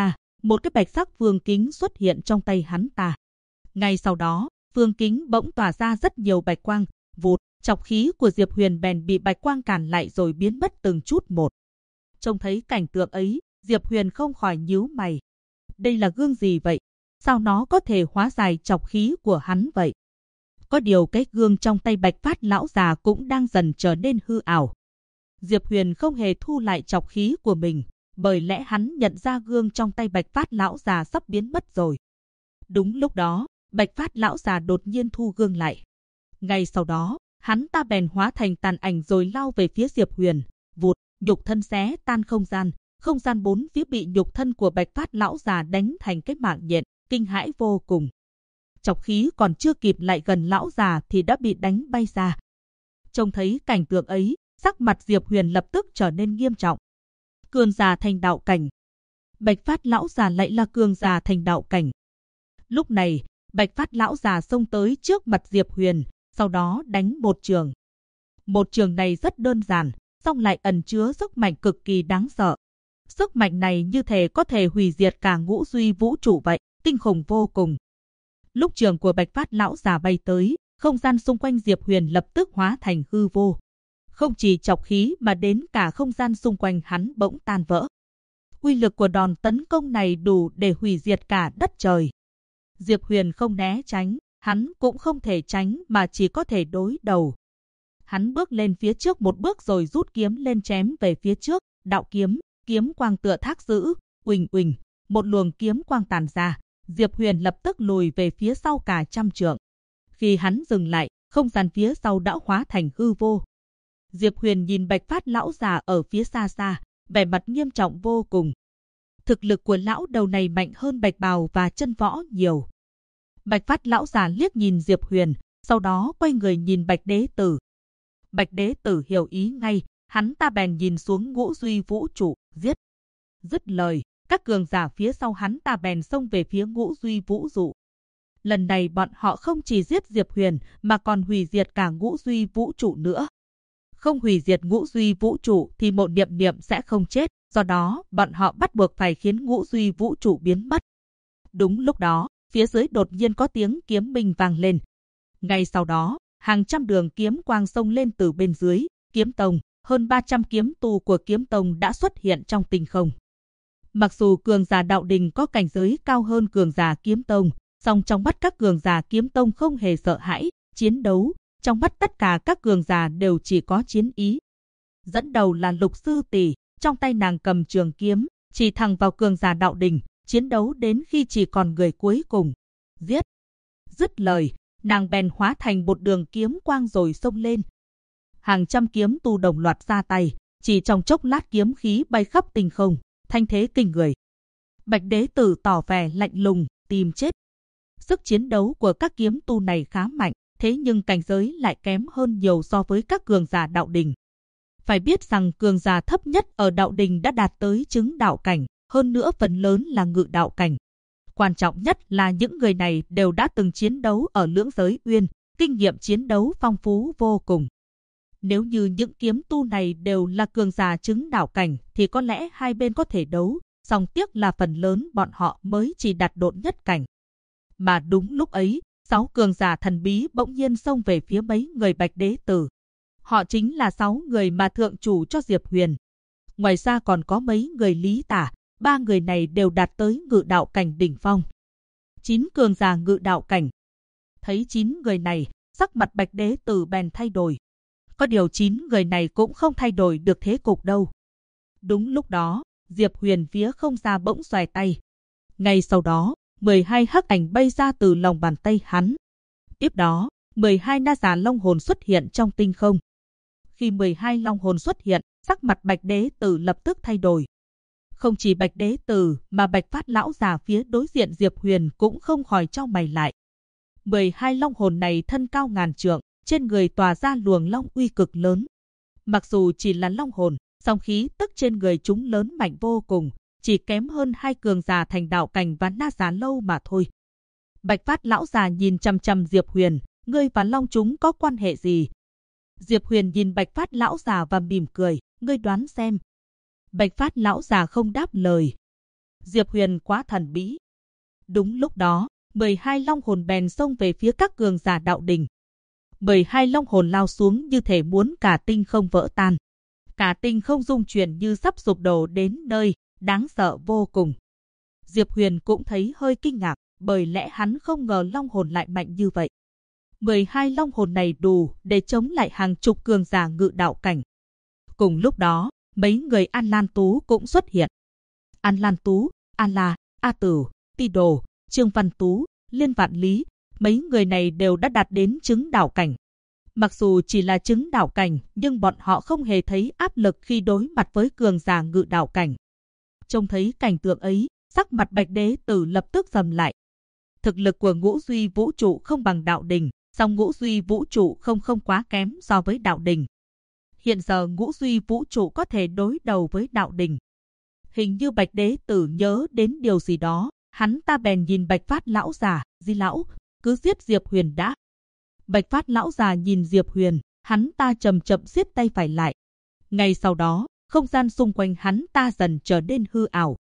một cái bạch sắc phương kính xuất hiện trong tay hắn ta. Ngay sau đó, phương kính bỗng tỏa ra rất nhiều bạch quang, vụt, trọc khí của Diệp Huyền bèn bị bạch quang cản lại rồi biến mất từng chút một. Trông thấy cảnh tượng ấy, Diệp Huyền không khỏi nhíu mày. Đây là gương gì vậy? Sao nó có thể hóa giải trọc khí của hắn vậy? Có điều cái gương trong tay Bạch Phát lão già cũng đang dần trở nên hư ảo. Diệp Huyền không hề thu lại trọc khí của mình, bởi lẽ hắn nhận ra gương trong tay Bạch Phát lão già sắp biến mất rồi. Đúng lúc đó, Bạch Phát lão già đột nhiên thu gương lại. Ngay sau đó, hắn ta bèn hóa thành tàn ảnh rồi lao về phía Diệp Huyền, vụt, nhục thân xé tan không gian bốn phía bị nhục thân của Bạch Phát lão già đánh thành cái mạng nhện, kinh hãi vô cùng. Trọc khí còn chưa kịp lại gần lão già thì đã bị đánh bay ra. Trông thấy cảnh tượng ấy, sắc mặt Diệp Huyền lập tức trở nên nghiêm trọng. Cường giả thành đạo cảnh. Bạch Phát lão già lại là cường giả thành đạo cảnh. Lúc này, Bạch Phát lão già xông tới trước mặt Diệp Huyền, sau đó đánh một trường. Một trường này rất đơn giản, song lại ẩn chứa sức mạnh cực kỳ đáng sợ. Sức mạnh này như thể có thể hủy diệt cả ngũ duy vũ trụ vậy, kinh khủng vô cùng. Lúc trường của Bạch Phát lão già bay tới, không gian xung quanh Diệp Huyền lập tức hóa thành hư vô. Không chỉ trọc khí mà đến cả không gian xung quanh hắn bỗng tan vỡ. Uy lực của đòn tấn công này đủ để hủy diệt cả đất trời. Diệp Huyền không né tránh, hắn cũng không thể tránh mà chỉ có thể đối đầu. Hắn bước lên phía trước một bước rồi rút kiếm lên chém về phía trước, đạo kiếm, kiếm quang tựa thác dữ, uỳnh uỳnh, một luồng kiếm quang tàn ra, Diệp Huyền lập tức lùi về phía sau cả trăm trượng. Khi hắn dừng lại, không gian phía sau đã hóa thành hư vô. Diệp Huyền nhìn Bạch Phát lão già ở phía xa xa, vẻ mặt nghiêm trọng vô cùng. Thực lực của lão đầu này mạnh hơn Bạch Bào và Chân Võ nhiều. Bạch Phát lão già liếc nhìn Diệp Huyền, sau đó quay người nhìn Bạch Đế Tử. Bạch Đế Tử hiểu ý ngay, hắn ta bèn nhìn xuống ngũ duy vũ trụ, giết. Dứt lời, các cường giả phía sau hắn ta bèn xông về phía ngũ duy vũ trụ. Lần này bọn họ không chỉ giết Diệp Huyền mà còn hủy diệt cả ngũ duy vũ trụ nữa. Không hủy diệt ngũ duy vũ trụ thì Mộ Niệm Niệm sẽ không chết, do đó bọn họ bắt buộc phải khiến ngũ duy vũ trụ biến mất. Đúng lúc đó, phía dưới đột nhiên có tiếng kiếm minh vang lên. Ngay sau đó, hàng trăm đường kiếm quang xông lên từ bên dưới, kiếm tông, hơn 300 kiếm tu của kiếm tông đã xuất hiện trong tinh không. Mặc dù cường giả đạo đình có cảnh giới cao hơn cường giả kiếm tông, song trong mắt các cường giả kiếm tông không hề sợ hãi, chiến đấu, trong mắt tất cả các cường giả đều chỉ có chiến ý. Dẫn đầu là Lục Sư Tỷ, trong tay nàng cầm trường kiếm, chỉ thẳng vào cường giả đạo đình, chiến đấu đến khi chỉ còn người cuối cùng. Giết! Dứt lời, nàng bèn hóa thành một đường kiếm quang rồi xông lên. Hàng trăm kiếm tu đồng loạt ra tay, chỉ trong chốc lát kiếm khí bay khắp tinh không, thanh thế kinh người. Bạch Đế Tử tỏ vẻ lạnh lùng, tìm chết. Sức chiến đấu của các kiếm tu này khá mạnh, thế nhưng cảnh giới lại kém hơn nhiều so với các cường giả đạo đình. Phải biết rằng cường giả thấp nhất ở đạo đình đã đạt tới chứng đạo cảnh, hơn nữa phần lớn là ngự đạo cảnh. Quan trọng nhất là những người này đều đã từng chiến đấu ở lưỡng giới uyên, kinh nghiệm chiến đấu phong phú vô cùng. Nếu như những kiếm tu này đều là cường giả chứng đạo cảnh thì có lẽ hai bên có thể đấu, song tiếc là phần lớn bọn họ mới chỉ đạt độn nhất cảnh. Mà đúng lúc ấy, 6 cường giả thần bí bỗng nhiên xông về phía mấy người Bạch Đế Tử. Họ chính là 6 người mà thượng chủ cho Diệp Huyền. Ngoài ra còn có mấy người Lý Tả, 3 người này đều đạt tới ngự đạo cảnh đỉnh phong. 9 cường giả ngự đạo cảnh. Thấy 9 người này, sắc mặt Bạch Đế Tử bèn thay đổi. Có điều 9 người này cũng không thay đổi được thế cục đâu. Đúng lúc đó, Diệp Huyền phía không ra bỗng xoài tay. Ngay sau đó, 12 hắc ảnh bay ra từ lòng bàn tay hắn. Tiếp đó, 12 na giả long hồn xuất hiện trong tinh không. Khi 12 long hồn xuất hiện, sắc mặt Bạch Đế Tử lập tức thay đổi. Không chỉ Bạch Đế Tử mà Bạch Phát lão già phía đối diện Diệp Huyền cũng không khỏi chau mày lại. 12 long hồn này thân cao ngàn trượng, trên người tỏa ra luồng long uy cực lớn. Mặc dù chỉ là long hồn, song khí tức trên người chúng lớn mạnh vô cùng, chỉ kém hơn 2 cường giả thành đạo cảnh và na giả lâu mà thôi. Bạch Phát lão già nhìn chằm chằm Diệp Huyền, ngươi và long chúng có quan hệ gì? Diệp Huyền nhìn Bạch Phát lão già và mỉm cười, ngươi đoán xem. Bạch Phát lão già không đáp lời. Diệp Huyền quá thần bí. Đúng lúc đó, 12 long hồn bèn xông về phía các cường giả đạo đình. 12 long hồn lao xuống như thể muốn cả tinh không vỡ tan. Cả tinh không rung chuyển như sắp sụp đổ đến nơi, đáng sợ vô cùng. Diệp Huyền cũng thấy hơi kinh ngạc, bởi lẽ hắn không ngờ long hồn lại mạnh như vậy. 12 long hồn này đủ để chống lại hàng chục cường giả ngự đạo cảnh. Cùng lúc đó, mấy người An Lan Tú cũng xuất hiện. An Lan Tú, An La, A Tử, Ti Đồ, Trương Văn Tú, Liên Vạn Lý, mấy người này đều đã đạt đến chứng đạo cảnh. Mặc dù chỉ là chứng đạo cảnh, nhưng bọn họ không hề thấy áp lực khi đối mặt với cường giả ngự đạo cảnh. Trông thấy cảnh tượng ấy, sắc mặt Bạch Đế Tử lập tức sầm lại. Thực lực của Ngũ Duy Vũ Trụ không bằng đạo đình, song Ngũ Duy Vũ Trụ không quá kém so với đạo đình. Hiện giờ Ngũ Duy Vũ Trụ có thể đối đầu với đạo đình. Hình như Bạch Đế Tử nhớ đến điều gì đó, hắn ta bèn nhìn Bạch Phát lão già, Di lão, cứ giết Diệp Huyền đã. Bạch Phát lão già nhìn Diệp Huyền, hắn ta chậm chậm siết tay phải lại. Ngay sau đó, không gian xung quanh hắn ta dần trở nên hư ảo.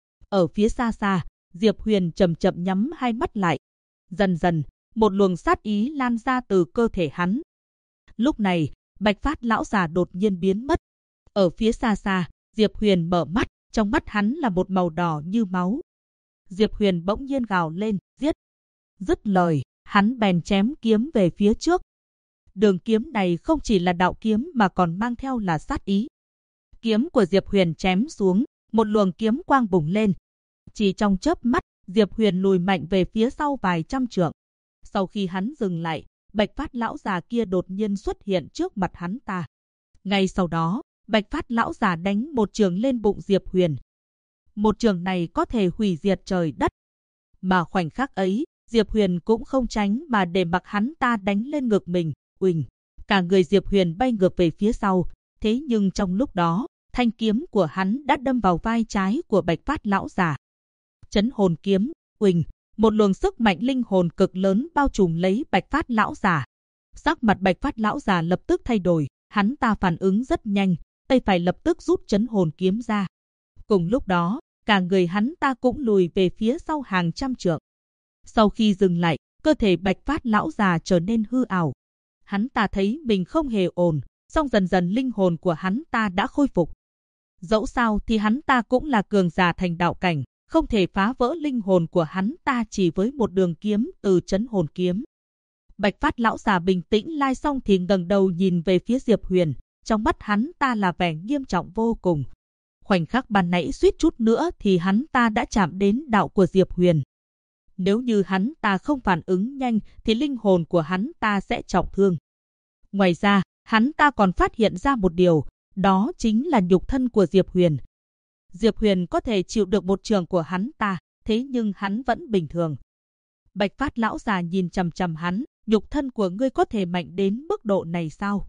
Ở phía xa xa, Diệp Huyền chậm chậm nhắm hai mắt lại. Dần dần, một luồng sát ý lan ra từ cơ thể hắn. Lúc này, Bạch Phát lão già đột nhiên biến mất. Ở phía xa xa, Diệp Huyền mở mắt, trong mắt hắn là một màu đỏ như máu. Diệp Huyền bỗng nhiên gào lên, giết. Dứt lời, hắn bèn chém kiếm về phía trước. Đường kiếm này không chỉ là đạo kiếm mà còn mang theo là sát ý. Kiếm của Diệp Huyền chém xuống, một luồng kiếm quang bùng lên. Chỉ trong chớp mắt, Diệp Huyền lùi mạnh về phía sau vài trăm trượng. Sau khi hắn dừng lại, Bạch Phát lão già kia đột nhiên xuất hiện trước mặt hắn ta. Ngay sau đó, Bạch Phát lão già đánh một trường lên bụng Diệp Huyền. Một trường này có thể hủy diệt trời đất. Mà khoảnh khắc ấy, Diệp Huyền cũng không tránh mà để mặc hắn ta đánh lên ngực mình. Uỳnh, cả người Diệp Huyền bay ngược về phía sau. Thế nhưng trong lúc đó, thanh kiếm của hắn đã đâm vào vai trái của Bạch Phát lão già. Chấn hồn kiếm, uỳnh, một luồng sức mạnh linh hồn cực lớn bao trùm lấy Bạch Phát lão già. Sắc mặt Bạch Phát lão già lập tức thay đổi, hắn ta phản ứng rất nhanh, tay phải lập tức rút chấn hồn kiếm ra. Cùng lúc đó, cả người hắn ta cũng lùi về phía sau hàng trăm trượng. Sau khi dừng lại, cơ thể Bạch Phát lão già trở nên hư ảo. Hắn ta thấy mình không hề ổn, song dần dần linh hồn của hắn ta đã khôi phục. Dẫu sao thì hắn ta cũng là cường giả thành đạo cảnh, không thể phá vỡ linh hồn của hắn ta chỉ với một đường kiếm từ chấn hồn kiếm. Bạch Phát lão già bình tĩnh lai xong thì ngẩng đầu nhìn về phía Diệp Huyền, trong mắt hắn ta là vẻ nghiêm trọng vô cùng. Khoảnh khắc ban nãy suýt chút nữa thì hắn ta đã chạm đến đạo của Diệp Huyền. Nếu như hắn ta không phản ứng nhanh thì linh hồn của hắn ta sẽ trọng thương. Ngoài ra, hắn ta còn phát hiện ra một điều, đó chính là nhục thân của Diệp Huyền. Diệp Huyền có thể chịu được một trường của hắn ta, thế nhưng hắn vẫn bình thường. Bạch Phát lão già nhìn chằm chằm hắn, nhục thân của ngươi có thể mạnh đến mức độ này sao?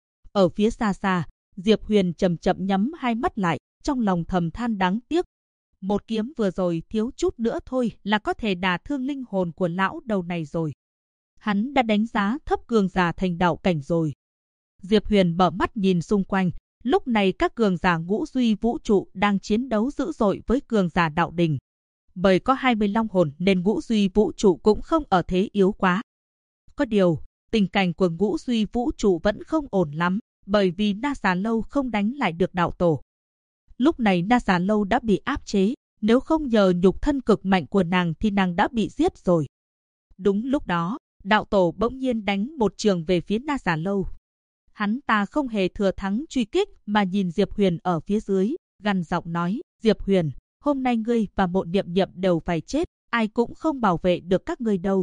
Ở phía xa xa, Diệp Huyền chậm chậm nhắm hai mắt lại, trong lòng thầm than đáng tiếc. Một kiếm vừa rồi thiếu chút nữa thôi là có thể đả thương linh hồn của lão đầu này rồi. Hắn đã đánh giá thấp cường giả thành đạo cảnh rồi. Diệp Huyền mở mắt nhìn xung quanh, lúc này các cường giả Ngũ Duy Vũ Trụ đang chiến đấu dữ dội với cường giả đạo đình. Bởi có 20 long hồn nên Ngũ Duy Vũ Trụ cũng không ở thế yếu quá. Có điều, tình cảnh của Ngũ Duy Vũ Trụ vẫn không ổn lắm, bởi vì Na Xà Lâu không đánh lại được đạo tổ. Lúc này Na Xà Lâu đã bị áp chế, nếu không nhờ nhục thân cực mạnh của nàng thì nàng đã bị giết rồi. Đúng lúc đó, đạo tổ bỗng nhiên đánh một trường về phía Na Xà Lâu. Hắn ta không hề thừa thắng truy kích mà nhìn Diệp Huyền ở phía dưới, gằn giọng nói, Diệp Huyền, hôm nay ngươi và Mộ Niệm Niệm đều phải chết, ai cũng không bảo vệ được các ngươi đâu.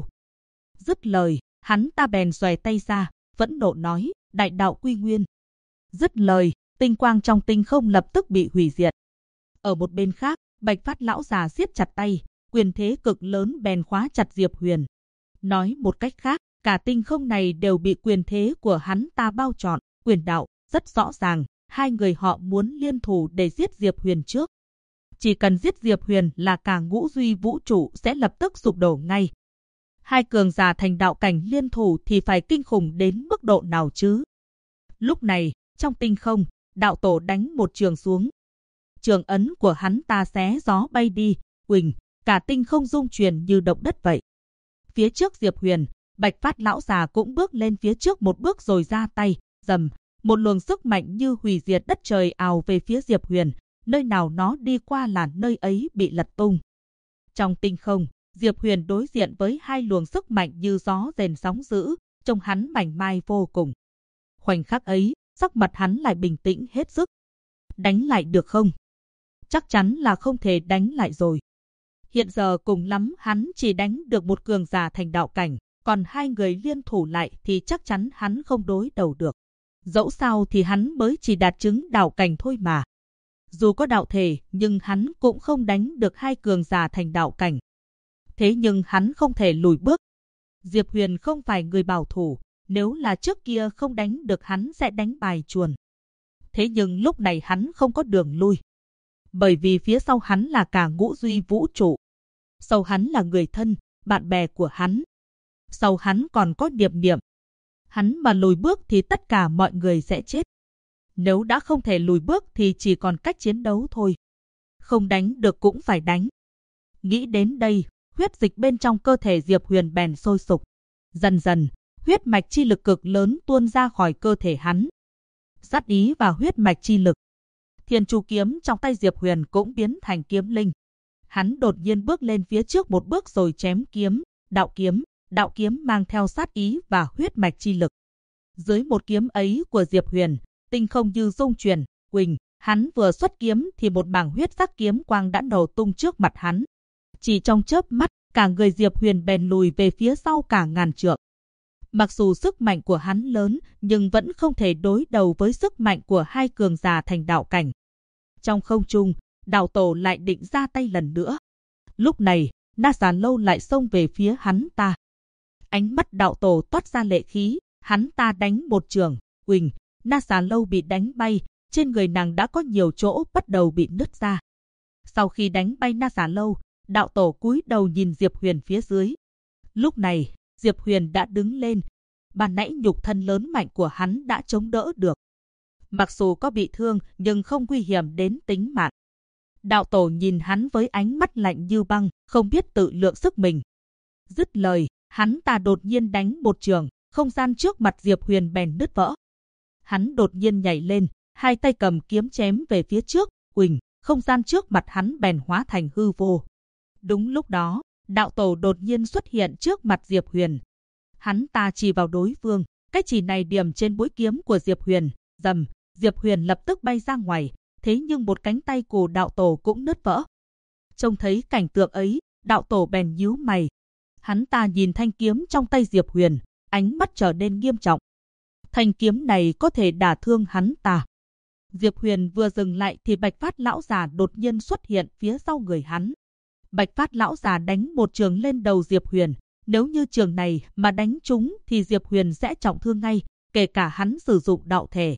Dứt lời, hắn ta bèn xòe tay ra, vẫn nộ nói, đại đạo quy nguyên. Dứt lời, tinh quang trong tinh không lập tức bị hủy diệt. Ở một bên khác, Bạch Phát lão già siết chặt tay, quyền thế cực lớn bèn khóa chặt Diệp Huyền. Nói một cách khác, cả tinh không này đều bị quyền thế của hắn ta bao trọn, quyền đạo, rất rõ ràng, hai người họ muốn liên thủ để giết Diệp Huyền trước. Chỉ cần giết Diệp Huyền là cả Ngũ Duy Vũ Trụ sẽ lập tức sụp đổ ngay. Hai cường giả thành đạo cảnh liên thủ thì phải kinh khủng đến mức độ nào chứ? Lúc này, trong tinh không, đạo tổ đánh một trường xuống. Trường ấn của hắn ta xé gió bay đi, Quỳnh, cả tinh không rung chuyển như động đất vậy. Phía trước Diệp Huyền, Bạch Phát lão già cũng bước lên phía trước một bước rồi ra tay, rầm, một luồng sức mạnh như hủy diệt đất trời ào về phía Diệp Huyền, nơi nào nó đi qua là nơi ấy bị lật tung. Trong tinh không, Diệp Huyền đối diện với hai luồng sức mạnh như gió rền sóng dữ, trông hắn mảnh mai vô cùng. Khoảnh khắc ấy, sắc mặt hắn lại bình tĩnh hết sức. Đánh lại được không? Chắc chắn là không thể đánh lại rồi. Hiện giờ cùng lắm hắn chỉ đánh được một cường giả thành đạo cảnh, còn hai người liên thủ lại thì chắc chắn hắn không đối đầu được. Dẫu sao thì hắn mới chỉ đạt chứng đạo cảnh thôi mà. Dù có đạo thể nhưng hắn cũng không đánh được hai cường giả thành đạo cảnh. Thế nhưng hắn không thể lùi bước. Diệp Huyền không phải người bảo thủ, nếu là trước kia không đánh được hắn sẽ đánh bài chuồn. Thế nhưng lúc này hắn không có đường lui. Bởi vì phía sau hắn là cả ngũ duy vũ trụ. Sau hắn là người thân, bạn bè của hắn. Sau hắn còn có Điệp Niệm. Hắn mà lùi bước thì tất cả mọi người sẽ chết. Nếu đã không thể lùi bước thì chỉ còn cách chiến đấu thôi. Không đánh được cũng phải đánh. Nghĩ đến đây, huyết dịch bên trong cơ thể Diệp Huyền bèn sôi sục. Dần dần, huyết mạch chi lực cực lớn tuôn ra khỏi cơ thể hắn. Sát ý và huyết mạch chi lực. Thiên Chu kiếm trong tay Diệp Huyền cũng biến thành kiếm linh. Hắn đột nhiên bước lên phía trước một bước rồi chém kiếm, đạo kiếm mang theo sát ý và huyết mạch chi lực. Dưới một kiếm ấy của Diệp Huyền, tinh không như rung chuyển, Quỳnh, hắn vừa xuất kiếm thì một mảng huyết sắc kiếm quang đã nổ tung trước mặt hắn. Chỉ trong chớp mắt, cả người Diệp Huyền bèn lùi về phía sau cả ngàn trượng. Mặc dù sức mạnh của hắn lớn, nhưng vẫn không thể đối đầu với sức mạnh của hai cường giả thành đạo cảnh. Trong không trung, đạo tổ lại định ra tay lần nữa. Lúc này, Na Già Lâu lại xông về phía hắn ta. Ánh mắt đạo tổ toát ra lệ khí, hắn ta đánh một trường, Quỳnh, Na Già Lâu bị đánh bay, trên người nàng đã có nhiều chỗ bắt đầu bị nứt ra. Sau khi đánh bay Na Già Lâu, đạo tổ cúi đầu nhìn Diệp Huyền phía dưới. Lúc này, Diệp Huyền đã đứng lên. Ban nãy nhục thân lớn mạnh của hắn đã chống đỡ được. Mặc dù có bị thương nhưng không nguy hiểm đến tính mạng. Đạo tổ nhìn hắn với ánh mắt lạnh như băng, không biết tự lượng sức mình. Dứt lời, hắn ta đột nhiên đánh một trường, không gian trước mặt Diệp Huyền bèn nứt vỡ. Hắn đột nhiên nhảy lên, hai tay cầm kiếm chém về phía trước, Quỳnh, không gian trước mặt hắn bèn hóa thành hư vô. Đúng lúc đó, đạo tổ đột nhiên xuất hiện trước mặt Diệp Huyền. Hắn ta chỉ vào đối phương, cái chỉ này điểm trên mũi kiếm của Diệp Huyền, rầm, Diệp Huyền lập tức bay ra ngoài, thế nhưng một cánh tay của đạo tổ cũng nứt vỡ. Trông thấy cảnh tượng ấy, đạo tổ bèn nhíu mày. Hắn ta nhìn thanh kiếm trong tay Diệp Huyền, ánh mắt trở nên nghiêm trọng. Thanh kiếm này có thể đả thương hắn ta. Diệp Huyền vừa dừng lại thì Bạch Phát lão già đột nhiên xuất hiện phía sau người hắn. Bạch Phát lão già đánh một trường lên đầu Diệp Huyền. Nếu như trường này mà đánh trúng thì Diệp Huyền sẽ trọng thương ngay, kể cả hắn sử dụng đạo thể.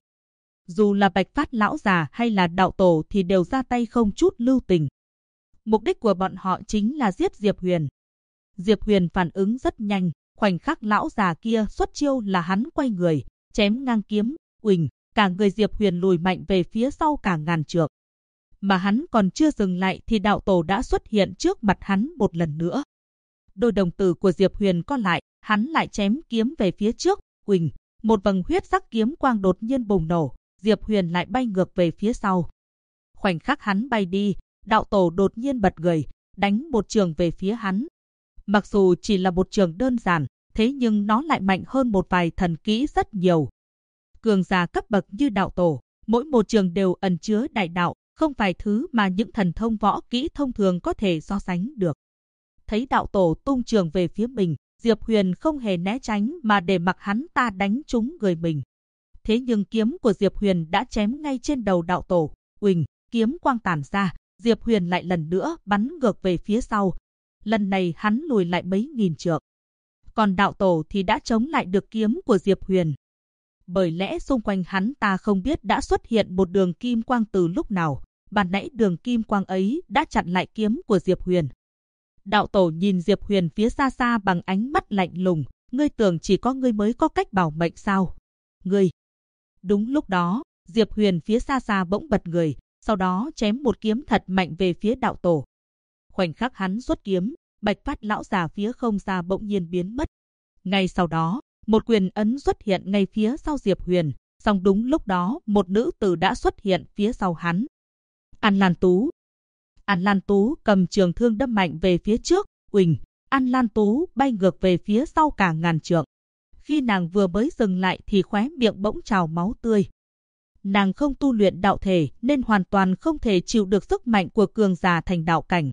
Dù là Bạch Phát lão già hay là đạo tổ thì đều ra tay không chút lưu tình. Mục đích của bọn họ chính là giết Diệp Huyền. Diệp Huyền phản ứng rất nhanh, khoảnh khắc lão già kia xuất chiêu là hắn quay người, chém ngang kiếm, Quỳnh, cả người Diệp Huyền lùi mạnh về phía sau cả ngàn trượng. Mà hắn còn chưa dừng lại thì đạo tổ đã xuất hiện trước mặt hắn một lần nữa. Đôi đồng tử của Diệp Huyền co lại, hắn lại chém kiếm về phía trước, Quỳnh, một vầng huyết sắc kiếm quang đột nhiên bùng nổ, Diệp Huyền lại bay ngược về phía sau. Khoảnh khắc hắn bay đi, đạo tổ đột nhiên bật người, đánh một trường về phía hắn. Mặc dù chỉ là một trường đơn giản, thế nhưng nó lại mạnh hơn một vài thần kỹ rất nhiều. Cường giả cấp bậc như đạo tổ, mỗi một trường đều ẩn chứa đại đạo, không phải thứ mà những thần thông võ kỹ thông thường có thể so sánh được. Thấy đạo tổ tung trường về phía mình, Diệp Huyền không hề né tránh mà để mặc hắn ta đánh trúng người mình. Thế nhưng kiếm của Diệp Huyền đã chém ngay trên đầu đạo tổ, Quỳnh, kiếm quang tản ra, Diệp Huyền lại lần nữa bắn ngược về phía sau. Lần này hắn lùi lại mấy nghìn trượng. Còn đạo tổ thì đã chống lại được kiếm của Diệp Huyền. Bởi lẽ xung quanh hắn ta không biết đã xuất hiện một đường kim quang từ lúc nào, ban nãy đường kim quang ấy đã chặn lại kiếm của Diệp Huyền. Đạo tổ nhìn Diệp Huyền phía xa xa bằng ánh mắt lạnh lùng, ngươi tưởng chỉ có ngươi mới có cách bảo mệnh sao? Ngươi! Đúng lúc đó, Diệp Huyền phía xa xa bỗng bật người, sau đó chém một kiếm thật mạnh về phía đạo tổ. Khoảnh khắc hắn xuất kiếm, Bạch Phát lão già phía không xa bỗng nhiên biến mất. Ngay sau đó, một quyền ấn xuất hiện ngay phía sau Diệp Huyền, song đúng lúc đó một nữ tử đã xuất hiện phía sau hắn. An Lan Tú. An Lan Tú cầm trường thương đâm mạnh về phía trước, uỳnh, An Lan Tú bay ngược về phía sau cả ngàn trượng. Khi nàng vừa mới dừng lại thì khóe miệng bỗng trào máu tươi. Nàng không tu luyện đạo thể nên hoàn toàn không thể chịu được sức mạnh của cường giả thành đạo cảnh.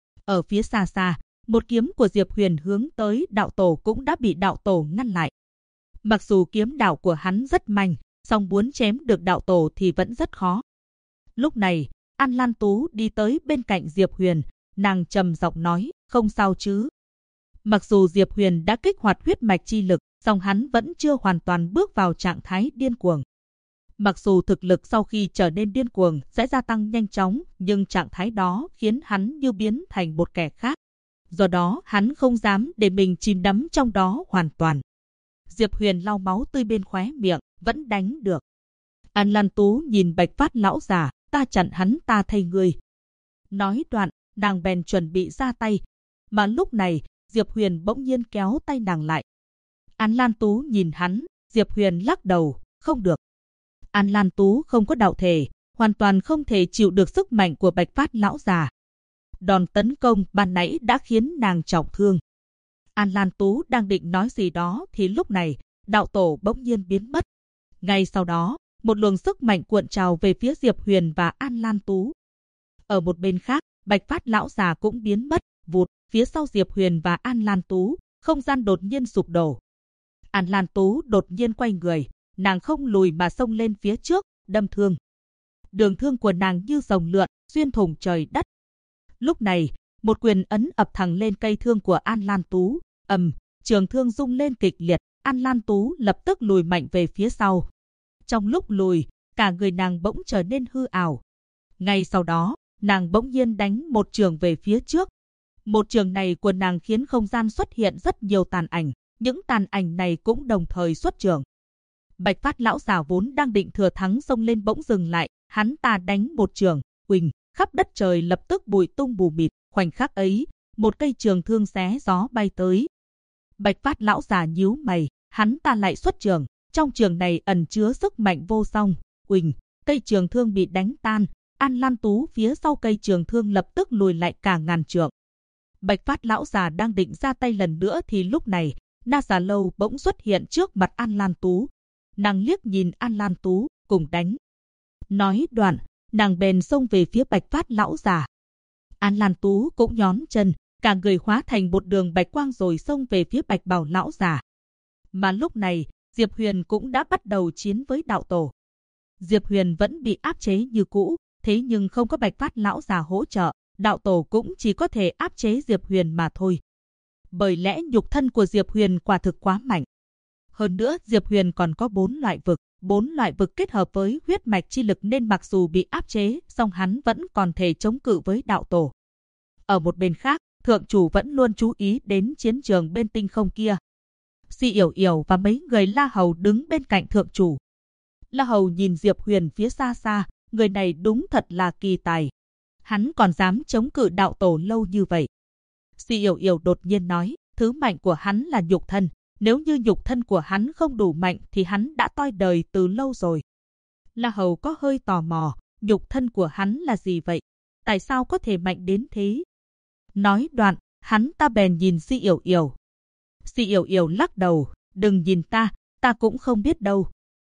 Ở phía xa xa, một kiếm của Diệp Huyền hướng tới đạo tổ cũng đã bị đạo tổ ngăn lại. Mặc dù kiếm đạo của hắn rất mạnh, song muốn chém được đạo tổ thì vẫn rất khó. Lúc này, An Lan Tú đi tới bên cạnh Diệp Huyền, nàng trầm giọng nói, không sao chứ. Mặc dù Diệp Huyền đã kích hoạt huyết mạch chi lực, song hắn vẫn chưa hoàn toàn bước vào trạng thái điên cuồng. Mặc dù thực lực sau khi trở nên điên cuồng sẽ gia tăng nhanh chóng, nhưng trạng thái đó khiến hắn như biến thành một kẻ khác. Do đó hắn không dám để mình chìm đắm trong đó hoàn toàn. Diệp Huyền lau máu tươi bên khóe miệng, vẫn đánh được. An Lan Tú nhìn Bạch Phát lão già, ta chặn hắn ta thay ngươi. Nói đoạn, nàng bèn chuẩn bị ra tay. Mà lúc này, Diệp Huyền bỗng nhiên kéo tay nàng lại. An Lan Tú nhìn hắn, Diệp Huyền lắc đầu, không được. An Lan Tú không có đạo thể, hoàn toàn không thể chịu được sức mạnh của Bạch Phát lão già. Đòn tấn công ban nãy đã khiến nàng trọng thương. An Lan Tú đang định nói gì đó thì lúc này, đạo tổ bỗng nhiên biến mất. Ngay sau đó, một luồng sức mạnh cuộn trào về phía Diệp Huyền và An Lan Tú. Ở một bên khác, Bạch Phát lão già cũng biến mất, vụt, phía sau Diệp Huyền và An Lan Tú, không gian đột nhiên sụp đổ. An Lan Tú đột nhiên quay người, nàng không lùi mà xông lên phía trước, đâm thương. Đường thương của nàng như rồng lượn, xuyên thủng trời đất. Lúc này, một quyền ấn ập thẳng lên cây thương của An Lan Tú, trường thương rung lên kịch liệt, An Lan Tú lập tức lùi mạnh về phía sau. Trong lúc lùi, cả người nàng bỗng trở nên hư ảo. Ngay sau đó, nàng bỗng nhiên đánh một trường về phía trước. Một trường này của nàng khiến không gian xuất hiện rất nhiều tàn ảnh, những tàn ảnh này cũng đồng thời xuất trường. Bạch Phát lão già vốn đang định thừa thắng xông lên bỗng dừng lại, hắn ta đánh một trường, uỳnh, khắp đất trời lập tức bụi tung mù mịt, khoảnh khắc ấy, một cây trường thương xé gió bay tới. Bạch Phát lão già nhíu mày, hắn ta lại xuất trường, trong trường này ẩn chứa sức mạnh vô song, uỳnh, cây trường thương bị đánh tan, An Lan Tú phía sau cây trường thương lập tức lùi lại cả ngàn trượng. Bạch Phát lão già đang định ra tay lần nữa thì lúc này, Na Già Lâu bỗng xuất hiện trước mặt An Lan Tú. Nàng liếc nhìn An Lan Tú, cùng đánh. Nói đoạn, nàng bèn xông về phía Bạch Phát lão già. An Lan Tú cũng nhón chân, cả người hóa thành một đường bạch quang rồi xông về phía Bạch Bào lão già. Mà lúc này, Diệp Huyền cũng đã bắt đầu chiến với đạo tổ. Diệp Huyền vẫn bị áp chế như cũ, thế nhưng không có Bạch Phát lão già hỗ trợ, đạo tổ cũng chỉ có thể áp chế Diệp Huyền mà thôi. Bởi lẽ nhục thân của Diệp Huyền quả thực quá mạnh. Hơn nữa, Diệp Huyền còn có 4 loại vực kết hợp với huyết mạch chi lực nên mặc dù bị áp chế, song hắn vẫn còn thể chống cự với đạo tổ. Ở một bên khác, thượng chủ vẫn luôn chú ý đến chiến trường bên tinh không kia. Si Yểu Yểu và mấy người La Hầu đứng bên cạnh thượng chủ. La Hầu nhìn Diệp Huyền phía xa xa, người này đúng thật là kỳ tài. Hắn còn dám chống cự đạo tổ lâu như vậy. Si Yểu Yểu đột nhiên nói, thứ mạnh của hắn là nhục thân. Nếu như nhục thân của hắn không đủ mạnh thì hắn đã toi đời từ lâu rồi. La Hầu có hơi tò mò, nhục thân của hắn là gì vậy? Tại sao có thể mạnh đến thế? Nói đoạn, hắn ta bèn nhìn Si Yểu Yểu. Si Yểu Yểu lắc đầu, đừng nhìn ta cũng không biết đâu.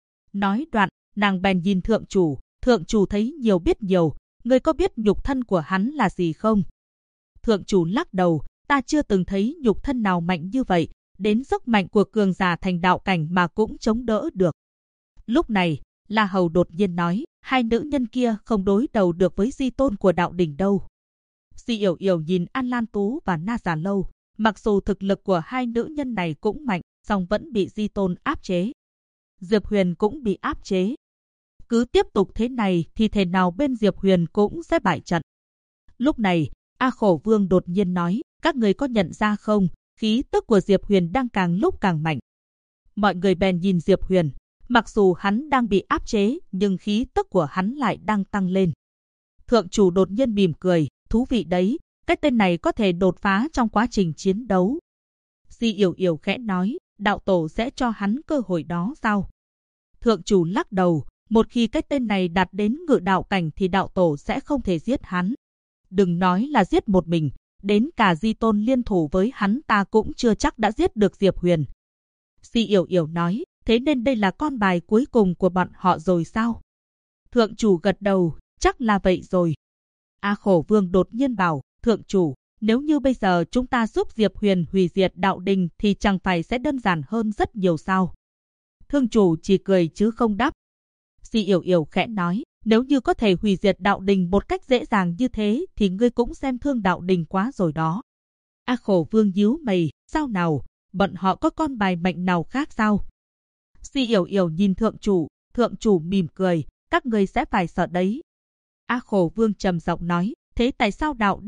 Nói đoạn, nàng bèn nhìn thượng chủ thấy nhiều biết nhiều, ngươi có biết nhục thân của hắn là gì không? Thượng chủ lắc đầu, ta chưa từng thấy nhục thân nào mạnh như vậy. Đến sức mạnh của cường giả thành đạo cảnh mà cũng chống đỡ được. Lúc này, La Hầu đột nhiên nói, hai nữ nhân kia không đối đầu được với di tôn của đạo đỉnh đâu. Si Yểu Yểu nhìn An Lan Tú và Na Già Lâu, mặc dù thực lực của hai nữ nhân này cũng mạnh, song vẫn bị di tôn áp chế. Diệp Huyền cũng bị áp chế. Cứ tiếp tục thế này thì thể nào bên Diệp Huyền cũng sẽ bại trận. Lúc này, A Khổ Vương đột nhiên nói, các người có nhận ra không? Khí tức của Diệp Huyền đang càng lúc càng mạnh. Mọi người bèn nhìn Diệp Huyền, mặc dù hắn đang bị áp chế, nhưng khí tức của hắn lại đang tăng lên. Thượng chủ đột nhiên mỉm cười, thú vị đấy, cái tên này có thể đột phá trong quá trình chiến đấu. Si Yểu Yểu khẽ nói, đạo tổ sẽ cho hắn cơ hội đó sao? Thượng chủ lắc đầu, một khi cái tên này đạt đến ngự đạo cảnh thì đạo tổ sẽ không thể giết hắn. Đừng nói là giết một mình, đến cả Di Tôn liên thủ với hắn ta cũng chưa chắc đã giết được Diệp Huyền. Si Yểu Yểu nói, thế nên đây là con bài cuối cùng của bọn họ rồi sao? Thượng chủ gật đầu, chắc là vậy rồi. A Khổ Vương đột nhiên bảo, thượng chủ, nếu như bây giờ chúng ta giúp Diệp Huyền hủy diệt đạo đình thì chẳng phải sẽ đơn giản hơn rất nhiều sao? Thương chủ chỉ cười chứ không đáp. Si Yểu Yểu khẽ nói, nếu như có thể hủy diệt đạo đình một cách dễ dàng như thế thì ngươi cũng xem thường đạo đình quá rồi đó. A Khổ Vương nhíu mày, sao nào, bọn họ có con bài mạnh nào khác sao? Si Yểu Yểu nhìn thượng chủ mỉm cười, các ngươi sẽ phải sợ đấy. A Khổ Vương trầm giọng nói, thế tại sao đạo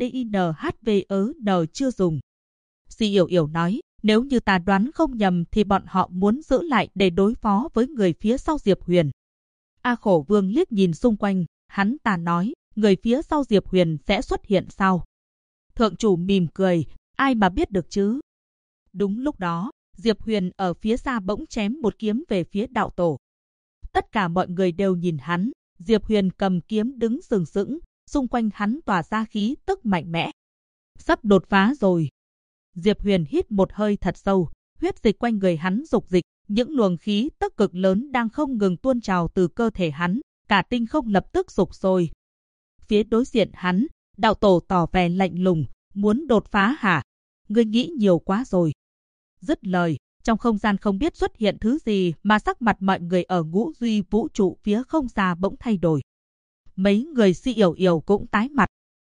DINHVN chưa dùng? Si Yểu Yểu nói, nếu như ta đoán không nhầm thì bọn họ muốn giữ lại để đối phó với người phía sau Diệp Huyền. A Khổ Vương liếc nhìn xung quanh, hắn ta nói, người phía sau Diệp Huyền sẽ xuất hiện sao? Thượng chủ mỉm cười, ai mà biết được chứ? Đúng lúc đó, Diệp Huyền ở phía xa bỗng chém một kiếm về phía đạo tổ. Tất cả mọi người đều nhìn hắn, Diệp Huyền cầm kiếm đứng sừng sững, xung quanh hắn tỏa ra khí tức mạnh mẽ. Sắp đột phá rồi. Diệp Huyền hít một hơi thật sâu, huyết dịch quanh người hắn dục dịch, những luồng khí tức cực lớn đang không ngừng tuôn trào từ cơ thể hắn, cả tinh không lập tức sục sôi. Phía đối diện hắn, đạo tổ tỏ vẻ lạnh lùng, muốn đột phá hả? Ngươi nghĩ nhiều quá rồi. Dứt lời, trong không gian không biết xuất hiện thứ gì mà sắc mặt mọi người ở ngũ duy vũ trụ phía không xa bỗng thay đổi. Mấy người Si Yểu Yểu cũng tái mặt.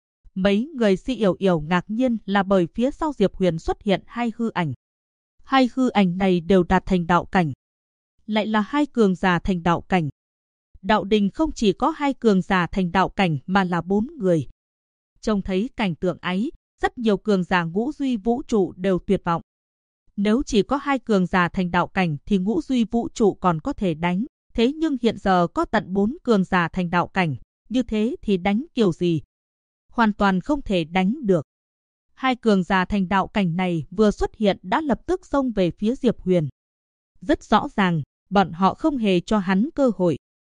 Mấy người Si Yểu Yểu ngạc nhiên là bởi phía sau Diệp Huyền xuất hiện hai hư ảnh. Hai hư ảnh này đều đạt thành đạo cảnh. Lại là hai cường giả thành đạo cảnh. Đạo đình không chỉ có hai cường giả thành đạo cảnh mà là 4 người. Trông thấy cảnh tượng ấy, rất nhiều cường giả ngũ duy vũ trụ đều tuyệt vọng. Nếu chỉ có hai cường giả thành đạo cảnh thì ngũ duy vũ trụ còn có thể đánh. Thế nhưng hiện giờ có tận 4 cường giả thành đạo cảnh, như thế thì đánh kiểu gì? Hoàn toàn không thể đánh được. Hai cường giả thành đạo cảnh này vừa xuất hiện đã lập tức xông về phía Diệp Huyền. Rất rõ ràng, bọn họ không hề cho hắn cơ hội.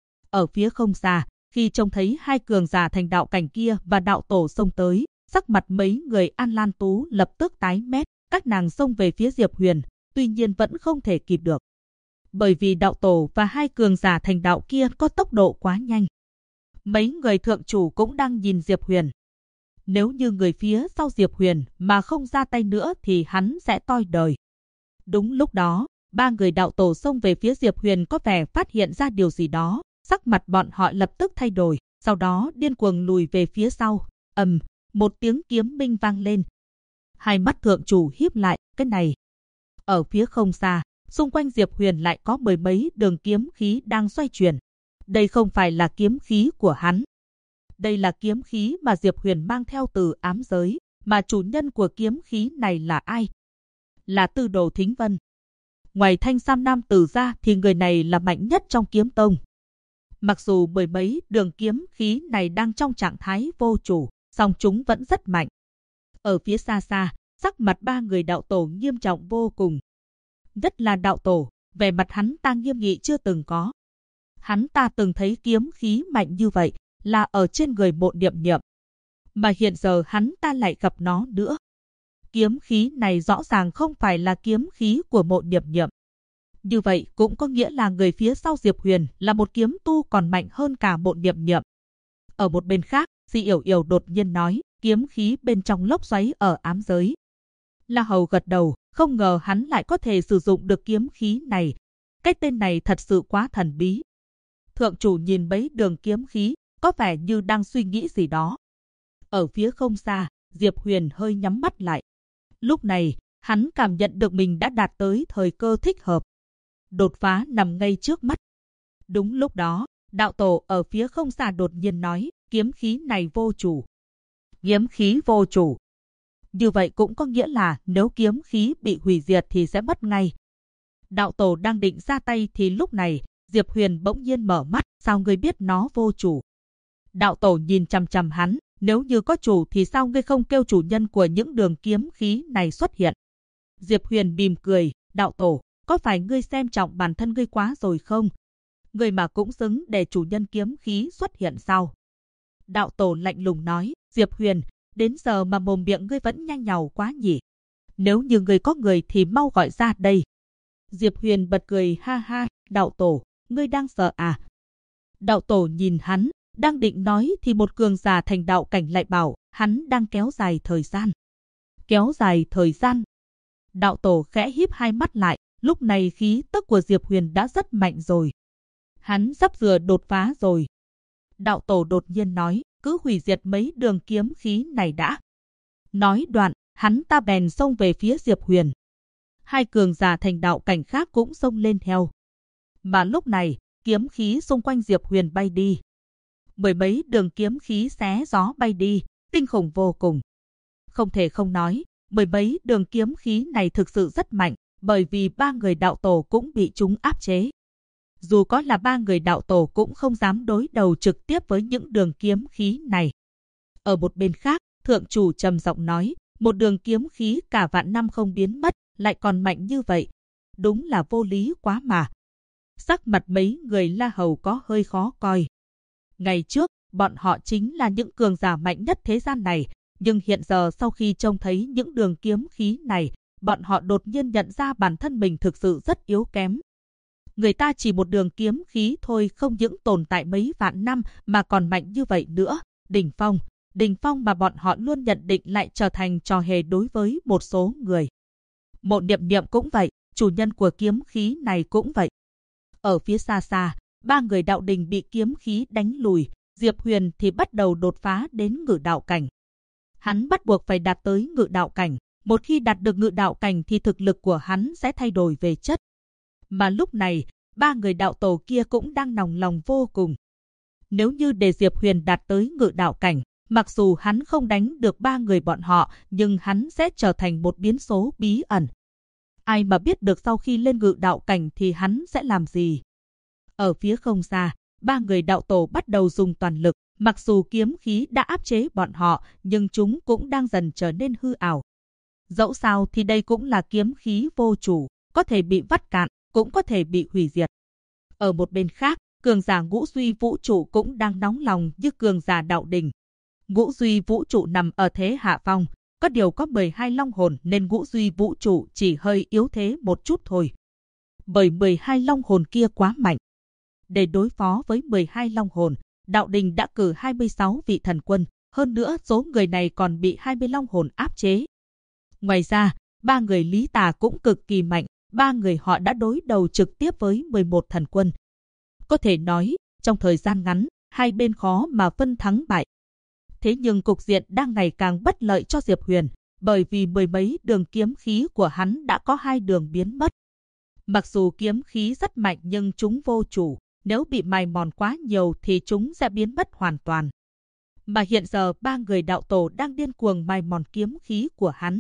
Ở phía không xa, khi trông thấy hai cường giả thành đạo cảnh kia và đạo tổ xông tới, sắc mặt mấy người An Lan Tú lập tức tái mét, các nàng xông về phía Diệp Huyền, tuy nhiên vẫn không thể kịp được. Bởi vì đạo tổ và hai cường giả thành đạo kia có tốc độ quá nhanh. Mấy người thượng chủ cũng đang nhìn Diệp Huyền. Nếu như người phía sau Diệp Huyền mà không ra tay nữa thì hắn sẽ toi đời. Đúng lúc đó, ba người đạo tổ xông về phía Diệp Huyền có vẻ phát hiện ra điều gì đó. Sắc mặt bọn họ lập tức thay đổi, sau đó điên cuồng lùi về phía sau. Một tiếng kiếm minh vang lên. Hai mắt thượng chủ híp lại, cái này. Ở phía không xa, xung quanh Diệp Huyền lại có mười mấy đường kiếm khí đang xoay chuyển. Đây không phải là kiếm khí của hắn. Đây là kiếm khí mà Diệp Huyền mang theo từ ám giới, mà chủ nhân của kiếm khí này là ai? Là Tư Đồ Thính Vân. Ngoài Thanh Sam Nam tử ra thì người này là mạnh nhất trong kiếm tông. Mặc dù mười mấy đường kiếm khí này đang trong trạng thái vô chủ, song chúng vẫn rất mạnh. Ở phía xa xa, sắc mặt ba người đạo tổ nghiêm trọng vô cùng. Nhất là đạo tổ, vẻ mặt hắn ta nghiêm nghị chưa từng có. Hắn ta từng thấy kiếm khí mạnh như vậy là ở trên người Mộ Niệm Niệm, mà hiện giờ hắn ta lại gặp nó nữa. Kiếm khí này rõ ràng không phải là kiếm khí của Mộ Niệm Niệm. Như vậy cũng có nghĩa là người phía sau Diệp Huyền là một kiếm tu còn mạnh hơn cả Mộ Niệm Niệm. Ở một bên khác, Si Yểu Yểu đột nhiên nói, kiếm khí bên trong lốc xoáy ở ám giới. La Hầu gật đầu, không ngờ hắn lại có thể sử dụng được kiếm khí này. Cái tên này thật sự quá thần bí. Thượng chủ nhìn mấy đường kiếm khí, có vẻ như đang suy nghĩ gì đó. Ở phía không xa, Diệp Huyền hơi nhắm mắt lại. Lúc này, hắn cảm nhận được mình đã đạt tới thời cơ thích hợp. Đột phá nằm ngay trước mắt. Đúng lúc đó, đạo tổ ở phía không xa đột nhiên nói, kiếm khí này vô chủ. Kiếm khí vô chủ. Như vậy cũng có nghĩa là nếu kiếm khí bị hủy diệt thì sẽ mất ngay. Đạo tổ đang định ra tay thì lúc này, Diệp Huyền bỗng nhiên mở mắt, sao ngươi biết nó vô chủ? Đạo tổ nhìn chằm chằm hắn, Nếu như có chủ thì sao ngươi không kêu chủ nhân của những đường kiếm khí này xuất hiện? Diệp Huyền mỉm cười, đạo tổ, có phải ngươi xem trọng bản thân ngươi quá rồi không? Ngươi mà cũng xứng để chủ nhân kiếm khí xuất hiện sao? Đạo tổ lạnh lùng nói, Diệp Huyền, đến giờ mà mồm miệng ngươi vẫn nhanh nhảu quá nhỉ? Nếu như ngươi có người thì mau gọi ra đây. Diệp Huyền bật cười ha ha, đạo tổ, ngươi đang sợ à? Đạo tổ nhìn hắn, đang định nói thì một cường giả thành đạo cảnh lại bảo, hắn đang kéo dài thời gian. Kéo dài thời gian. Đạo tổ khẽ híp hai mắt lại, lúc này khí tức của Diệp Huyền đã rất mạnh rồi. Hắn sắp sửa đột phá rồi. Đạo tổ đột nhiên nói, cứ hủy diệt mấy đường kiếm khí này đã. Nói đoạn, hắn ta bèn xông về phía Diệp Huyền. Hai cường giả thành đạo cảnh khác cũng xông lên theo. Mà lúc này, kiếm khí xung quanh Diệp Huyền bay đi. Mười mấy đường kiếm khí xé gió bay đi, kinh khủng vô cùng. Không thể không nói, mười mấy đường kiếm khí này thực sự rất mạnh, bởi vì ba người đạo tổ cũng bị chúng áp chế. Dù có là ba người đạo tổ cũng không dám đối đầu trực tiếp với những đường kiếm khí này. Ở một bên khác, thượng chủ trầm giọng nói, một đường kiếm khí cả vạn năm không biến mất, lại còn mạnh như vậy. Đúng là vô lý quá mà. Sắc mặt mấy người La Hầu có hơi khó coi. Ngày trước, bọn họ chính là những cường giả mạnh nhất thế gian này, nhưng hiện giờ sau khi trông thấy những đường kiếm khí này, bọn họ đột nhiên nhận ra bản thân mình thực sự rất yếu kém. Người ta chỉ một đường kiếm khí thôi không những tồn tại mấy vạn năm mà còn mạnh như vậy nữa. Đỉnh phong mà bọn họ luôn nhận định lại trở thành trò hề đối với một số người. Mộ Niệm Niệm cũng vậy, chủ nhân của kiếm khí này cũng vậy. Ở phía xa xa, ba người đạo đình bị kiếm khí đánh lùi, Diệp Huyền thì bắt đầu đột phá đến ngự đạo cảnh. Hắn bắt buộc phải đạt tới ngự đạo cảnh, một khi đạt được ngự đạo cảnh thì thực lực của hắn sẽ thay đổi về chất. Mà lúc này, ba người đạo tổ kia cũng đang nòng lòng vô cùng. Nếu như để Diệp Huyền đạt tới ngự đạo cảnh, mặc dù hắn không đánh được ba người bọn họ, nhưng hắn sẽ trở thành một biến số bí ẩn. Ai mà biết được sau khi lên ngự đạo cảnh thì hắn sẽ làm gì? Ở phía không xa, ba người đạo tổ bắt đầu dùng toàn lực, mặc dù kiếm khí đã áp chế bọn họ, nhưng chúng cũng đang dần trở nên hư ảo. Dẫu sao thì đây cũng là kiếm khí vô chủ, có thể bị vắt cạn, cũng có thể bị hủy diệt. Ở một bên khác, cường giả ngũ duy vũ trụ cũng đang nóng lòng như cường giả đạo đình. Ngũ duy vũ trụ nằm ở thế hạ phong, có điều có 12 long hồn nên ngũ duy vũ trụ chỉ hơi yếu thế một chút thôi. Bởi 12 long hồn kia quá mạnh. Để đối phó với 12 long hồn, đạo đình đã cử 26 vị thần quân, hơn nữa số người này còn bị 20 long hồn áp chế. Ngoài ra, ba người Lý Tà cũng cực kỳ mạnh, ba người họ đã đối đầu trực tiếp với 11 thần quân. Có thể nói, trong thời gian ngắn, hai bên khó mà phân thắng bại. Thế nhưng cục diện đang ngày càng bất lợi cho Diệp Huyền, bởi vì mười mấy đường kiếm khí của hắn đã có hai đường biến mất. Mặc dù kiếm khí rất mạnh nhưng chúng vô chủ, nếu bị mài mòn quá nhiều thì chúng sẽ biến mất hoàn toàn. Mà hiện giờ ba người đạo tổ đang điên cuồng mài mòn kiếm khí của hắn.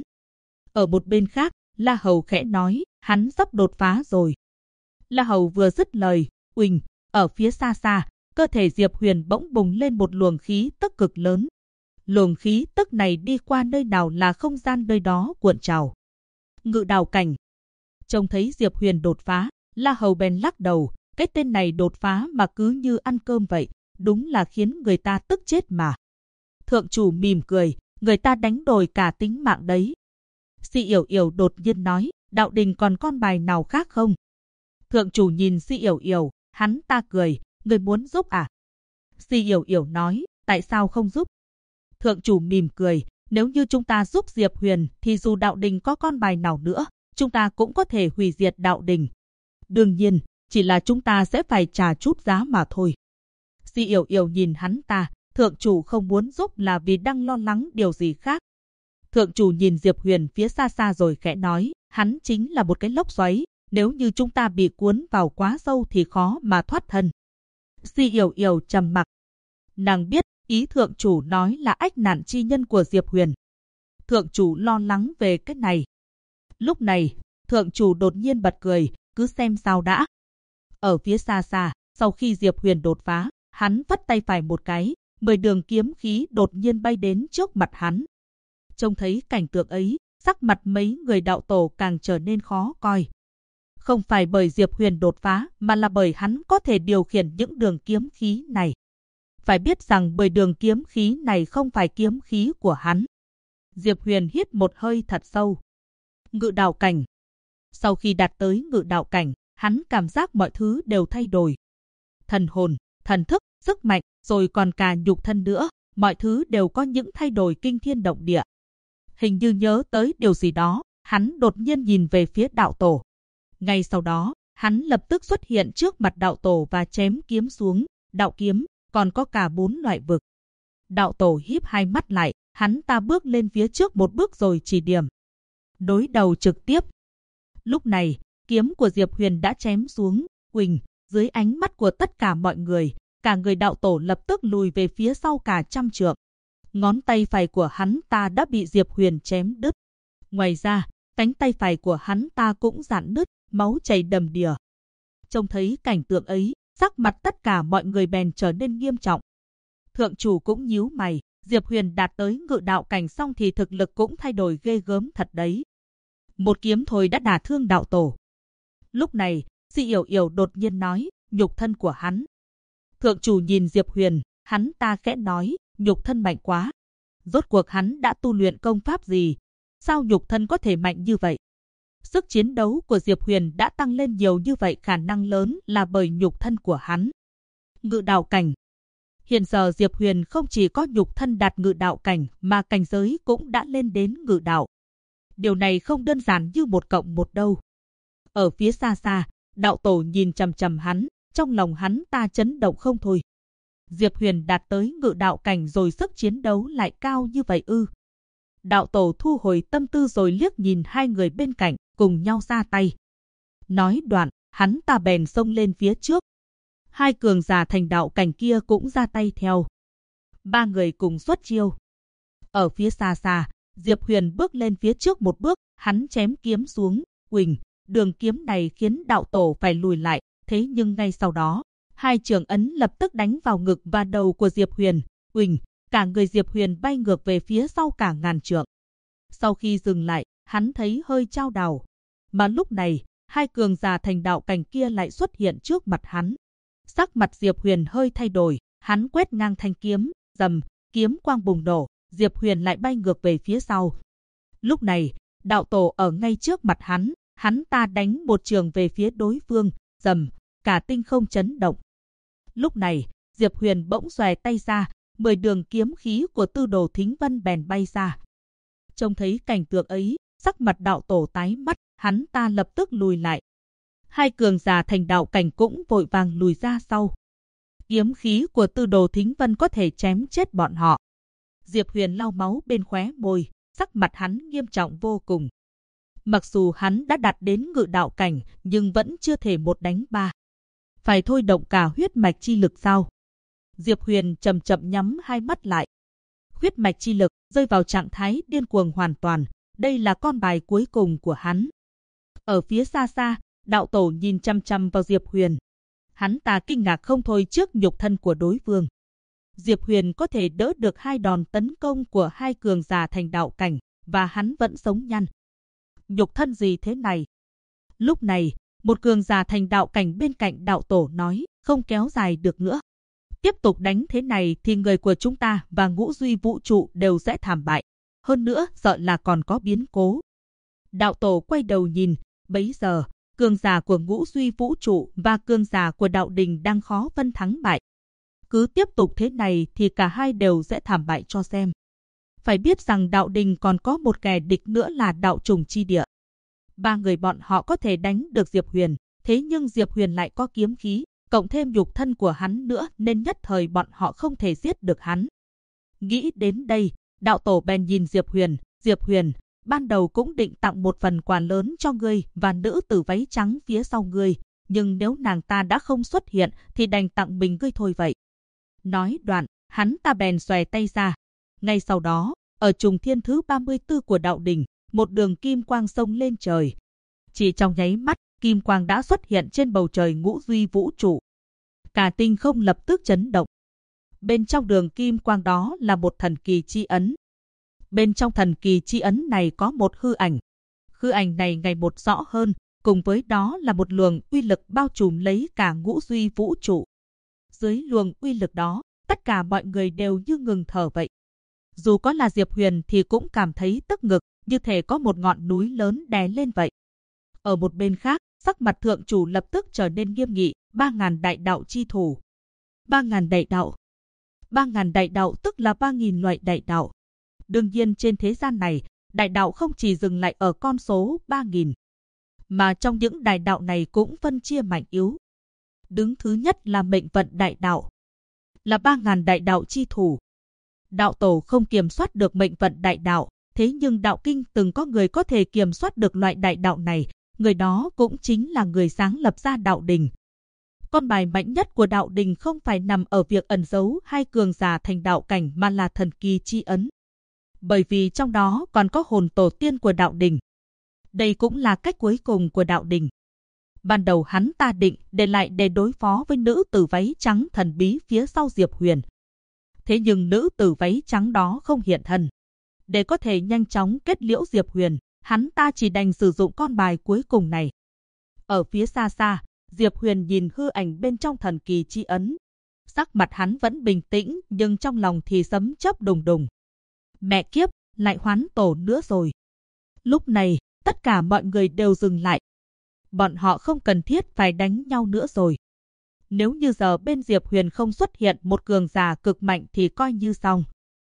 Ở một bên khác, La Hầu khẽ nói, hắn sắp đột phá rồi. La Hầu vừa dứt lời, uỳnh, ở phía xa xa, cơ thể Diệp Huyền bỗng bùng lên một luồng khí tức cực lớn. Luồng khí tức này đi qua nơi nào là không gian nơi đó cuộn trào. Ngự đạo cảnh. Trông thấy Diệp Huyền đột phá, La Hầu bèn lắc đầu, cái tên này đột phá mà cứ như ăn cơm vậy, đúng là khiến người ta tức chết mà. Thượng chủ mỉm cười, người ta đánh đổi cả tính mạng đấy. Si Yểu Yểu đột nhiên nói, đạo đình còn con bài nào khác không? Thượng chủ nhìn Si Yểu Yểu, hắn ta cười, người muốn giúp à? Si Yểu Yểu nói, tại sao không giúp? Thượng chủ mỉm cười, nếu như chúng ta giúp Diệp Huyền thì dù đạo đình có con bài nào nữa, chúng ta cũng có thể hủy diệt đạo đình. Đương nhiên, chỉ là chúng ta sẽ phải trả chút giá mà thôi. Si Yểu Yểu nhìn hắn ta, thượng chủ không muốn giúp là vì đang lo lắng điều gì khác. Thượng chủ nhìn Diệp Huyền phía xa xa rồi khẽ nói, hắn chính là một cái lốc xoáy, nếu như chúng ta bị cuốn vào quá sâu thì khó mà thoát thân. Si Yểu Yểu trầm mặc. Nàng biết ý thượng chủ nói là ách nạn chi nhân của Diệp Huyền. Thượng chủ lo lắng về cái này. Lúc này, thượng chủ đột nhiên bật cười, cứ xem sao đã. Ở phía xa xa, sau khi Diệp Huyền đột phá, hắn vất tay phải một cái, 10 đường kiếm khí đột nhiên bay đến trước mặt hắn. Trông thấy cảnh tượng ấy, sắc mặt mấy người đạo tổ càng trở nên khó coi. Không phải bởi Diệp Huyền đột phá, mà là bởi hắn có thể điều khiển những đường kiếm khí này. Phải biết rằng 10 đường kiếm khí này không phải kiếm khí của hắn. Diệp Huyền hít một hơi thật sâu. Ngự đạo cảnh. Sau khi đạt tới ngự đạo cảnh, hắn cảm giác mọi thứ đều thay đổi. Thần hồn, thần thức, sức mạnh, rồi còn cả nhục thân nữa, mọi thứ đều có những thay đổi kinh thiên động địa. Hình như nhớ tới điều gì đó, hắn đột nhiên nhìn về phía đạo tổ. Ngay sau đó, hắn lập tức xuất hiện trước mặt đạo tổ và chém kiếm xuống, đạo kiếm, còn có cả 4 loại vực. Đạo tổ híp hai mắt lại, hắn ta bước lên phía trước một bước rồi chỉ điểm. Đối đầu trực tiếp. Lúc này, kiếm của Diệp Huyền đã chém xuống, huỳnh, dưới ánh mắt của tất cả mọi người, cả người đạo tổ lập tức lùi về phía sau cả 100 trượng. Ngón tay phải của hắn ta đã bị Diệp Huyền chém đứt. Ngoài ra, cánh tay phải của hắn ta cũng rạn nứt, máu chảy đầm đìa. Trông thấy cảnh tượng ấy, sắc mặt tất cả mọi người bèn trở nên nghiêm trọng. Thượng chủ cũng nhíu mày, Diệp Huyền đạt tới ngự đạo cảnh xong thì thực lực cũng thay đổi ghê gớm thật đấy. Một kiếm thôi đã đả thương đạo tổ. Lúc này, Di Yểu Yểu đột nhiên nói, nhục thân của hắn. Thượng chủ nhìn Diệp Huyền, hắn ta khẽ nói, nhục thân mạnh quá. Rốt cuộc hắn đã tu luyện công pháp gì? Sao nhục thân có thể mạnh như vậy? Sức chiến đấu của Diệp Huyền đã tăng lên nhiều như vậy, khả năng lớn là bởi nhục thân của hắn. Ngự đạo cảnh. Hiện giờ Diệp Huyền không chỉ có nhục thân đạt ngự đạo cảnh mà cảnh giới cũng đã lên đến ngự đạo. Điều này không đơn giản như 1 cộng 1 đâu. Ở phía xa xa, đạo tổ nhìn chằm chằm hắn, trong lòng hắn ta chấn động không thôi. Diệp Huyền đạt tới ngự đạo cảnh rồi sức chiến đấu lại cao như vậy ư? Đạo tổ thu hồi tâm tư rồi liếc nhìn hai người bên cạnh, cùng nhau ra tay. Nói đoạn, hắn ta bèn xông lên phía trước. Hai cường giả thành đạo cảnh kia cũng ra tay theo. 3 người cùng xuất chiêu. Ở phía xa xa, Diệp Huyền bước lên phía trước một bước, hắn chém kiếm xuống, huỳnh, đường kiếm này khiến đạo tổ phải lùi lại, thế nhưng ngay sau đó, hai trường ấn lập tức đánh vào ngực và đầu của Diệp Huyền, huỳnh, cả người Diệp Huyền bay ngược về phía sau cả ngàn trượng. Sau khi dừng lại, hắn thấy hơi chao đảo, mà lúc này, hai cường giả thành đạo cảnh kia lại xuất hiện trước mặt hắn. Sắc mặt Diệp Huyền hơi thay đổi, hắn quét ngang thanh kiếm, rầm, kiếm quang bùng nổ, Diệp Huyền lại bay ngược về phía sau. Lúc này, đạo tổ ở ngay trước mặt hắn ta đánh một trường về phía đối phương, rầm, cả tinh không chấn động. Lúc này, Diệp Huyền bỗng xòe tay ra, 10 đường kiếm khí của Tư Đồ Thính Vân bèn bay ra. Trông thấy cảnh tượng ấy, sắc mặt đạo tổ tái mắt, hắn ta lập tức lùi lại. Hai cường giả thành đạo cảnh cũng vội vàng lùi ra sau. Kiếm khí của Tư Đồ Thính Vân có thể chém chết bọn họ. Diệp Huyền lau máu bên khóe môi, sắc mặt hắn nghiêm trọng vô cùng. Mặc dù hắn đã đạt đến ngự đạo cảnh, nhưng vẫn chưa thể một đánh ba. Phải thôi động cả huyết mạch chi lực sao? Diệp Huyền chậm chậm nhắm hai mắt lại. Huyết mạch chi lực rơi vào trạng thái điên cuồng hoàn toàn. Đây là con bài cuối cùng của hắn. Ở phía xa xa, đạo tổ nhìn chăm chăm vào Diệp Huyền. Hắn ta kinh ngạc không thôi trước nhục thân của đối phương. Diệp Huyền có thể đỡ được 2 đòn tấn công của hai cường giả thành đạo cảnh, và hắn vẫn sống nhăn. Nhục thân gì thế này? Lúc này, một cường giả thành đạo cảnh bên cạnh đạo tổ nói, không kéo dài được nữa. Tiếp tục đánh thế này thì người của chúng ta và Ngũ Duy Vũ Trụ đều sẽ thảm bại. Hơn nữa, sợ là còn có biến cố. Đạo tổ quay đầu nhìn, bấy giờ, cường giả của Ngũ Duy Vũ Trụ và cường giả của đạo đình đang khó phân thắng bại. Cứ tiếp tục thế này thì cả hai đều sẽ thảm bại cho xem. Phải biết rằng đạo đình còn có một kẻ địch nữa là đạo trùng chi địa. 3 người bọn họ có thể đánh được Diệp Huyền, thế nhưng Diệp Huyền lại có kiếm khí, cộng thêm nhục thân của hắn nữa nên nhất thời bọn họ không thể giết được hắn. Nghĩ đến đây, đạo tổ bèn nhìn Diệp Huyền, ban đầu cũng định tặng một phần quà lớn cho ngươi và nữ tử váy trắng phía sau ngươi, nhưng nếu nàng ta đã không xuất hiện thì đành tặng mình ngươi thôi vậy. Nói đoạn, hắn ta bèn xòe tay ra. Ngay sau đó, ở trùng thiên thứ 34 của đạo đình, một đường kim quang xông lên trời. Chỉ trong nháy mắt, kim quang đã xuất hiện trên bầu trời Ngũ Duy Vũ Trụ. Cả tinh không lập tức chấn động. Bên trong đường kim quang đó là một thần kỳ chi ấn. Bên trong thần kỳ chi ấn này có một hư ảnh. Hư ảnh này ngày một rõ hơn, cùng với đó là một luồng uy lực bao trùm lấy cả ngũ duy vũ trụ. Dưới luồng uy lực đó, tất cả mọi người đều như ngừng thở vậy. Dù có là Diệp Huyền thì cũng cảm thấy tức ngực, như thể có một ngọn núi lớn đè lên vậy. Ở một bên khác, sắc mặt thượng chủ lập tức trở nên nghiêm nghị, 3.000 đại đạo chi thủ. 3.000 đại đạo. 3.000 đại đạo tức là 3.000 loại đại đạo. Đương nhiên trên thế gian này, đại đạo không chỉ dừng lại ở con số 3.000, mà trong những đại đạo này cũng phân chia mạnh yếu. Đứng thứ nhất là mệnh vận đại đạo, là 3.000 đại đạo chi thủ. Đạo tổ không kiểm soát được mệnh vận đại đạo, thế nhưng đạo kinh từng có người có thể kiểm soát được loại đại đạo này, người đó cũng chính là người sáng lập ra đạo đình. Con bài mạnh nhất của đạo đình không phải nằm ở việc ẩn giấu hay cường giả thành đạo cảnh mà là thần kỳ chi ấn. Bởi vì trong đó còn có hồn tổ tiên của đạo đình. Đây cũng là cách cuối cùng của đạo đình. Ban đầu hắn ta định để lại để đối phó với nữ tử váy trắng thần bí phía sau Diệp Huyền. Thế nhưng nữ tử váy trắng đó không hiện thân. Để có thể nhanh chóng kết liễu Diệp Huyền, hắn ta chỉ đành sử dụng con bài cuối cùng này. Ở phía xa xa, Diệp Huyền nhìn hư ảnh bên trong thần kỳ chi ấn. Sắc mặt hắn vẫn bình tĩnh nhưng trong lòng thì sấm chớp đùng đùng. Mẹ kiếp, lại hoán tổ nữa rồi. Lúc này, tất cả mọi người đều dừng lại. Bọn họ không cần thiết phải đánh nhau nữa rồi. Nếu như giờ bên Diệp Huyền không xuất hiện một cường giả cực mạnh thì coi như xong.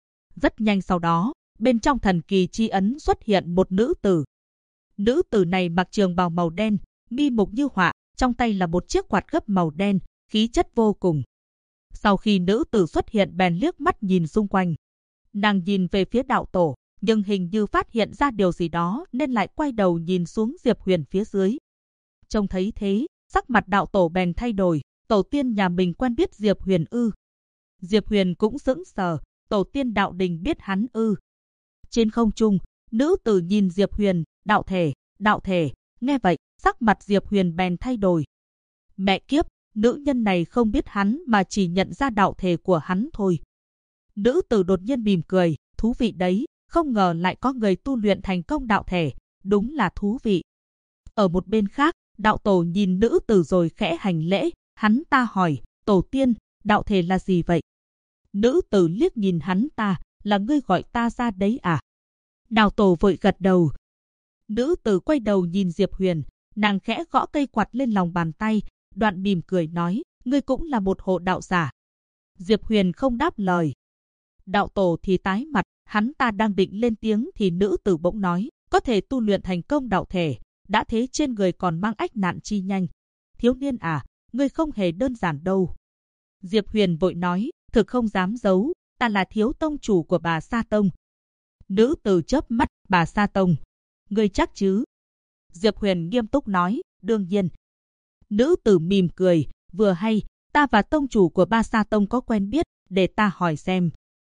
Rất nhanh sau đó, bên trong thần kỳ chi ấn xuất hiện một nữ tử. Nữ tử này mặc trường bào màu đen, mi mục như họa, trong tay là một chiếc quạt gấp màu đen, khí chất vô cùng. Sau khi nữ tử xuất hiện bèn liếc mắt nhìn xung quanh. Nàng nhìn về phía đạo tổ, nhưng hình như phát hiện ra điều gì đó nên lại quay đầu nhìn xuống Diệp Huyền phía dưới. Trông thấy thế, sắc mặt đạo tổ bèn thay đổi, tổ tiên nhà mình quen biết Diệp Huyền ư? Diệp Huyền cũng sững sờ, tổ tiên đạo đình biết hắn ư? Trên không trung, nữ tử nhìn Diệp Huyền, đạo thể, nghe vậy, sắc mặt Diệp Huyền bèn thay đổi. Mẹ kiếp, nữ nhân này không biết hắn mà chỉ nhận ra đạo thể của hắn thôi. Nữ tử đột nhiên mỉm cười, thú vị đấy, không ngờ lại có người tu luyện thành công đạo thể, đúng là thú vị. Ở một bên khác, đạo tổ nhìn nữ tử rồi khẽ hành lễ, hắn ta hỏi, tổ tiên, đạo thể là gì vậy? Nữ tử liếc nhìn hắn ta, là ngươi gọi ta ra đấy à? Đạo tổ vội gật đầu. Nữ tử quay đầu nhìn Diệp Huyền, nàng khẽ gõ cây quạt lên lòng bàn tay, đoạn mỉm cười nói, ngươi cũng là một hộ đạo giả. Diệp Huyền không đáp lời. Đạo tổ thì tái mặt, hắn ta đang định lên tiếng thì nữ tử bỗng nói, có thể tu luyện thành công đạo thể, đã thế trên người còn mang ách nạn chi nhanh. Thiếu niên à, ngươi không hề đơn giản đâu. Diệp Huyền vội nói, thực không dám giấu, ta là thiếu tông chủ của bà Sa Tông. Nữ tử chớp mắt, bà Sa Tông. Ngươi chắc chứ? Diệp Huyền nghiêm túc nói, đương nhiên. Nữ tử mỉm cười, vừa hay, ta và tông chủ của Ba Sa Tông có quen biết, để ta hỏi xem.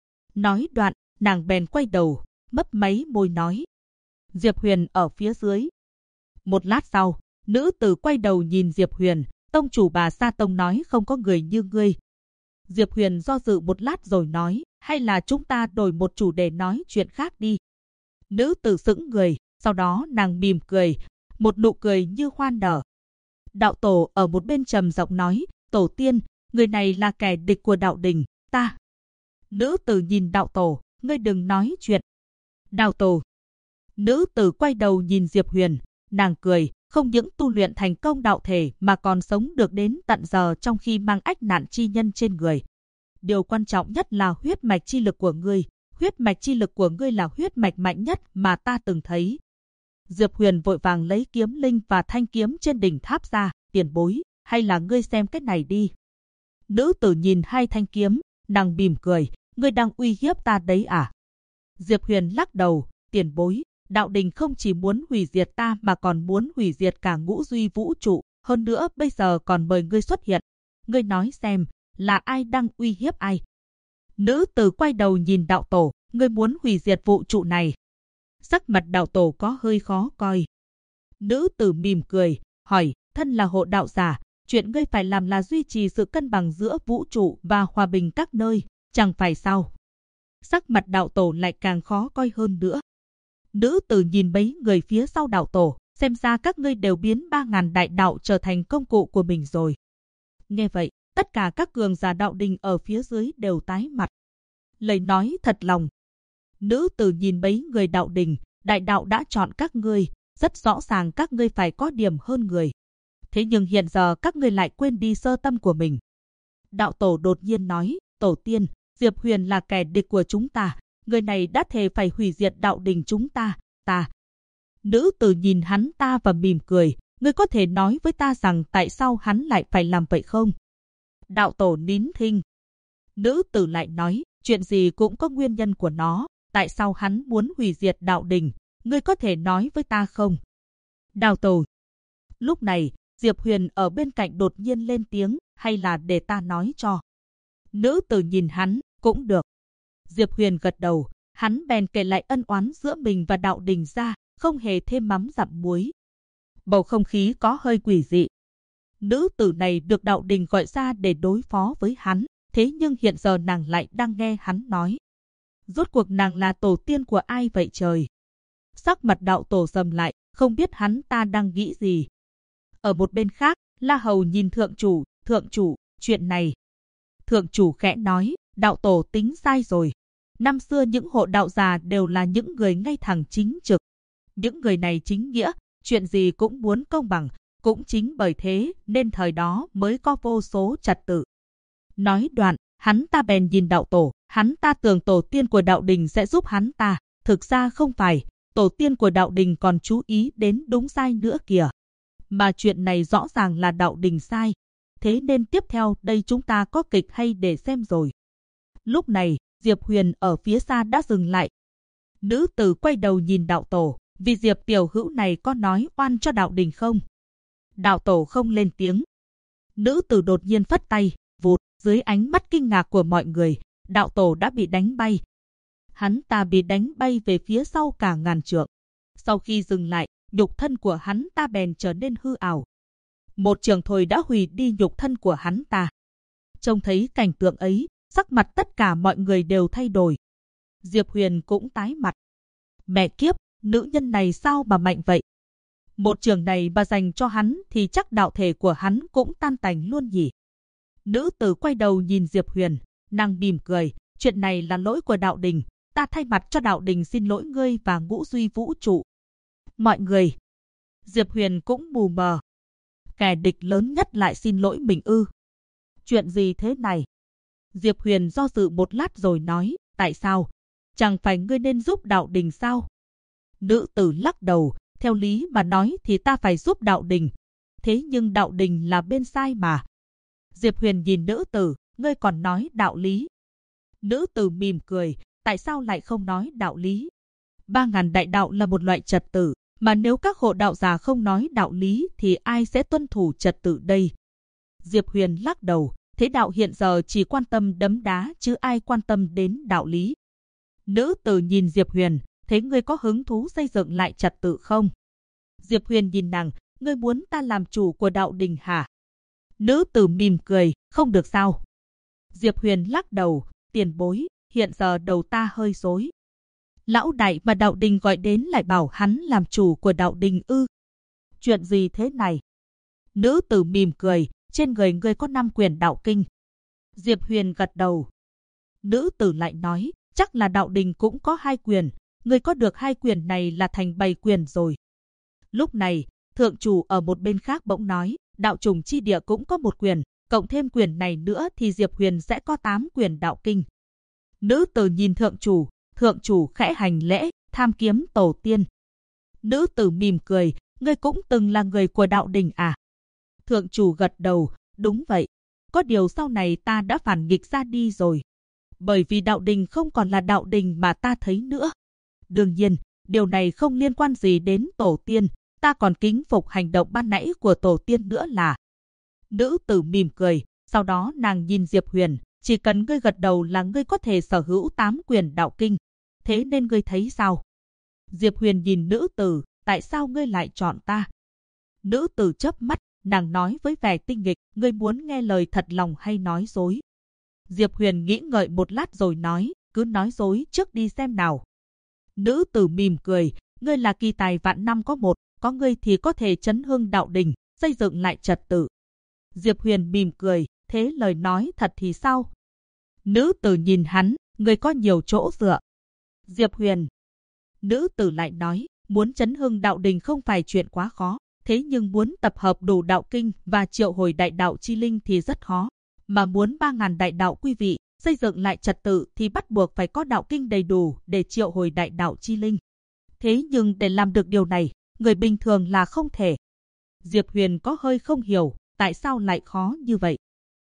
Nói đoạn, nàng bèn quay đầu, mấp máy môi nói. Diệp Huyền ở phía dưới. Một lát sau, nữ tử quay đầu nhìn Diệp Huyền, tông chủ Bà Sa Tông nói không có người như ngươi. Diệp Huyền do dự một lát rồi nói, hay là chúng ta đổi một chủ đề nói chuyện khác đi. Nữ tử sững người, sau đó nàng mỉm cười, một nụ cười như hoa nở. Đạo tổ ở một bên trầm giọng nói, tổ tiên, người này là kẻ địch của đạo đình, ta. Nữ tử nhìn đạo tổ, ngươi đừng nói chuyện. Đạo tổ. Nữ tử quay đầu nhìn Diệp Huyền, nàng cười, không những tu luyện thành công đạo thể mà còn sống được đến tận giờ trong khi mang ách nạn chi nhân trên người. Điều quan trọng nhất là huyết mạch chi lực của ngươi. Huyết mạch chi lực của ngươi là huyết mạch mạnh nhất mà ta từng thấy. Diệp Huyền vội vàng lấy kiếm linh và thanh kiếm trên đỉnh tháp ra, tiền bối, hay là ngươi xem cái này đi. Nữ tử nhìn hai thanh kiếm, nàng mỉm cười, ngươi đang uy hiếp ta đấy à? Diệp Huyền lắc đầu, tiền bối, đạo đình không chỉ muốn hủy diệt ta mà còn muốn hủy diệt cả ngũ duy vũ trụ, hơn nữa bây giờ còn mời ngươi xuất hiện. Ngươi nói xem, là ai đang uy hiếp ai? Nữ tử quay đầu nhìn đạo tổ, ngươi muốn hủy diệt vũ trụ này. Sắc mặt đạo tổ có hơi khó coi. Nữ tử mỉm cười, hỏi, thân là hộ đạo giả, chuyện ngươi phải làm là duy trì sự cân bằng giữa vũ trụ và hòa bình các nơi, chẳng phải sao? Sắc mặt đạo tổ lại càng khó coi hơn nữa. Nữ tử nhìn mấy người phía sau đạo tổ, xem ra các ngươi đều biến 3.000 đại đạo trở thành công cụ của mình rồi. Nghe vậy, tất cả các cường giả đạo đình ở phía dưới đều tái mặt. Lời nói thật lòng. Nữ tử nhìn mấy người đạo đình, đại đạo đã chọn các ngươi, rất rõ ràng các ngươi phải có điểm hơn người. Thế nhưng hiện giờ các ngươi lại quên đi sơ tâm của mình. Đạo tổ đột nhiên nói, tổ tiên, Diệp Huyền là kẻ địch của chúng ta, người này đã thề phải hủy diệt đạo đình chúng ta, Nữ tử nhìn hắn ta và mỉm cười, ngươi có thể nói với ta rằng tại sao hắn lại phải làm vậy không? Đạo tổ nín thinh. Nữ tử lại nói, chuyện gì cũng có nguyên nhân của nó, tại sao hắn muốn hủy diệt đạo đình, ngươi có thể nói với ta không? Đạo tổ. Lúc này, Diệp Huyền ở bên cạnh đột nhiên lên tiếng, hay là để ta nói cho? Nữ tử nhìn hắn, cũng được. Diệp Huyền gật đầu, hắn bèn kể lại ân oán giữa mình và đạo đình ra, không hề thêm mắm dặm muối. Bầu không khí có hơi quỷ dị. Nữ tử này được đạo đình gọi ra để đối phó với hắn, thế nhưng hiện giờ nàng lại đang nghe hắn nói. Rốt cuộc nàng là tổ tiên của ai vậy trời? Sắc mặt đạo tổ sầm lại, không biết hắn ta đang nghĩ gì. Ở một bên khác, La Hầu nhìn thượng chủ, chuyện này. Thượng chủ khẽ nói, đạo tổ tính sai rồi. Năm xưa những hộ đạo già đều là những người ngay thẳng chính trực. Những người này chính nghĩa, chuyện gì cũng muốn công bằng, cũng chính bởi thế nên thời đó mới có vô số trật tự. Nói đoạn, hắn ta bèn nhìn đạo tổ, hắn ta tưởng tổ tiên của đạo đình sẽ giúp hắn ta, thực ra không phải, tổ tiên của đạo đình còn chú ý đến đúng sai nữa kìa. Mà chuyện này rõ ràng là đạo đình sai, thế nên tiếp theo đây chúng ta có kịch hay để xem rồi. Lúc này, Diệp Huyền ở phía xa đã dừng lại. Nữ tử quay đầu nhìn đạo tổ, vì Diệp tiểu hữu này có nói oan cho đạo đình không? Đạo tổ không lên tiếng. Nữ tử đột nhiên phất tay, vụt, dưới ánh mắt kinh ngạc của mọi người, đạo tổ đã bị đánh bay. Hắn ta bị đánh bay về phía sau cả ngàn trượng. Sau khi dừng lại, nhục thân của hắn ta bèn trở nên hư ảo. Một trường thổi đã hủy đi nhục thân của hắn ta. Trông thấy cảnh tượng ấy, sắc mặt tất cả mọi người đều thay đổi. Diệp Huyền cũng tái mặt. Mẹ kiếp, nữ nhân này sao mà mạnh vậy? Một trường này mà dành cho hắn thì chắc đạo thể của hắn cũng tan tành luôn nhỉ. Nữ tử quay đầu nhìn Diệp Huyền, nàng mỉm cười, chuyện này là lỗi của đạo đình, ta thay mặt cho đạo đình xin lỗi ngươi và ngũ duy vũ trụ. Mọi người. Diệp Huyền cũng mù mờ. Kẻ địch lớn nhất lại xin lỗi mình ư? Chuyện gì thế này? Diệp Huyền do dự một lát rồi nói, tại sao? Chẳng phải ngươi nên giúp đạo đình sao? Nữ tử lắc đầu, theo lý mà nói thì ta phải giúp đạo đình. Thế nhưng đạo đình là bên sai mà. Diệp Huyền nhìn nữ tử, ngươi còn nói đạo lý. Nữ tử mỉm cười, tại sao lại không nói đạo lý? 3.000 đại đạo là một loại trật tự, mà nếu các hộ đạo già không nói đạo lý thì ai sẽ tuân thủ trật tự đây? Diệp Huyền lắc đầu, thế đạo hiện giờ chỉ quan tâm đấm đá chứ ai quan tâm đến đạo lý. Nữ tử nhìn Diệp Huyền, thế ngươi có hứng thú xây dựng lại trật tự không? Diệp Huyền nhìn nàng, ngươi muốn ta làm chủ của đạo đình hả? Nữ tử mỉm cười, không được sao? Diệp Huyền lắc đầu, tiền bối, hiện giờ đầu ta hơi rối. Lão đại mà đạo đình gọi đến lại bảo hắn làm chủ của đạo đình ư? Chuyện gì thế này? Nữ tử mỉm cười, trên người ngươi có 5 quyền đạo kinh. Diệp Huyền gật đầu. Nữ tử lại nói, chắc là đạo đình cũng có 2 quyền, ngươi có được 2 quyền này là thành 7 quyền rồi. Lúc này, thượng chủ ở một bên khác bỗng nói, đạo trùng chi địa cũng có 1 quyền, cộng thêm quyền này nữa thì Diệp Huyền sẽ có 8 quyền đạo kinh. Nữ tử nhìn thượng chủ khẽ hành lễ, tham kiếm tổ tiên. Nữ tử mỉm cười, ngươi cũng từng là người của đạo đình à? Thượng chủ gật đầu, đúng vậy. Có điều sau này ta đã phản nghịch ra đi rồi. Bởi vì đạo đình không còn là đạo đình mà ta thấy nữa. Đương nhiên, điều này không liên quan gì đến tổ tiên. Ta còn kính phục hành động ban nãy của tổ tiên nữa là. Nữ tử mỉm cười, sau đó nàng nhìn Diệp Huyền. Chỉ cần ngươi gật đầu là ngươi có thể sở hữu 8 quyền đạo kinh. Thế nên ngươi thấy sao? Diệp Huyền nhìn nữ tử, tại sao ngươi lại chọn ta? Nữ tử chớp mắt, nàng nói với vẻ tinh nghịch, ngươi muốn nghe lời thật lòng hay nói dối? Diệp Huyền nghĩ ngợi một lát rồi nói, cứ nói dối trước đi xem nào. Nữ tử mỉm cười, ngươi là kỳ tài vạn năm có một, có ngươi thì có thể chấn hưng đạo đình, xây dựng lại trật tự. Diệp Huyền mỉm cười, thế lời nói thật thì sao? Nữ tử nhìn hắn, ngươi có nhiều chỗ dựa. Diệp Huyền. Nữ tử lại nói, muốn chấn hưng đạo đình không phải chuyện quá khó, thế nhưng muốn tập hợp đủ đạo kinh và triệu hồi đại đạo chi linh thì rất khó. Mà muốn 3.000 đại đạo quý vị, xây dựng lại trật tự thì bắt buộc phải có đạo kinh đầy đủ để triệu hồi đại đạo chi linh. Thế nhưng để làm được điều này, người bình thường là không thể. Diệp Huyền có hơi không hiểu, tại sao lại khó như vậy?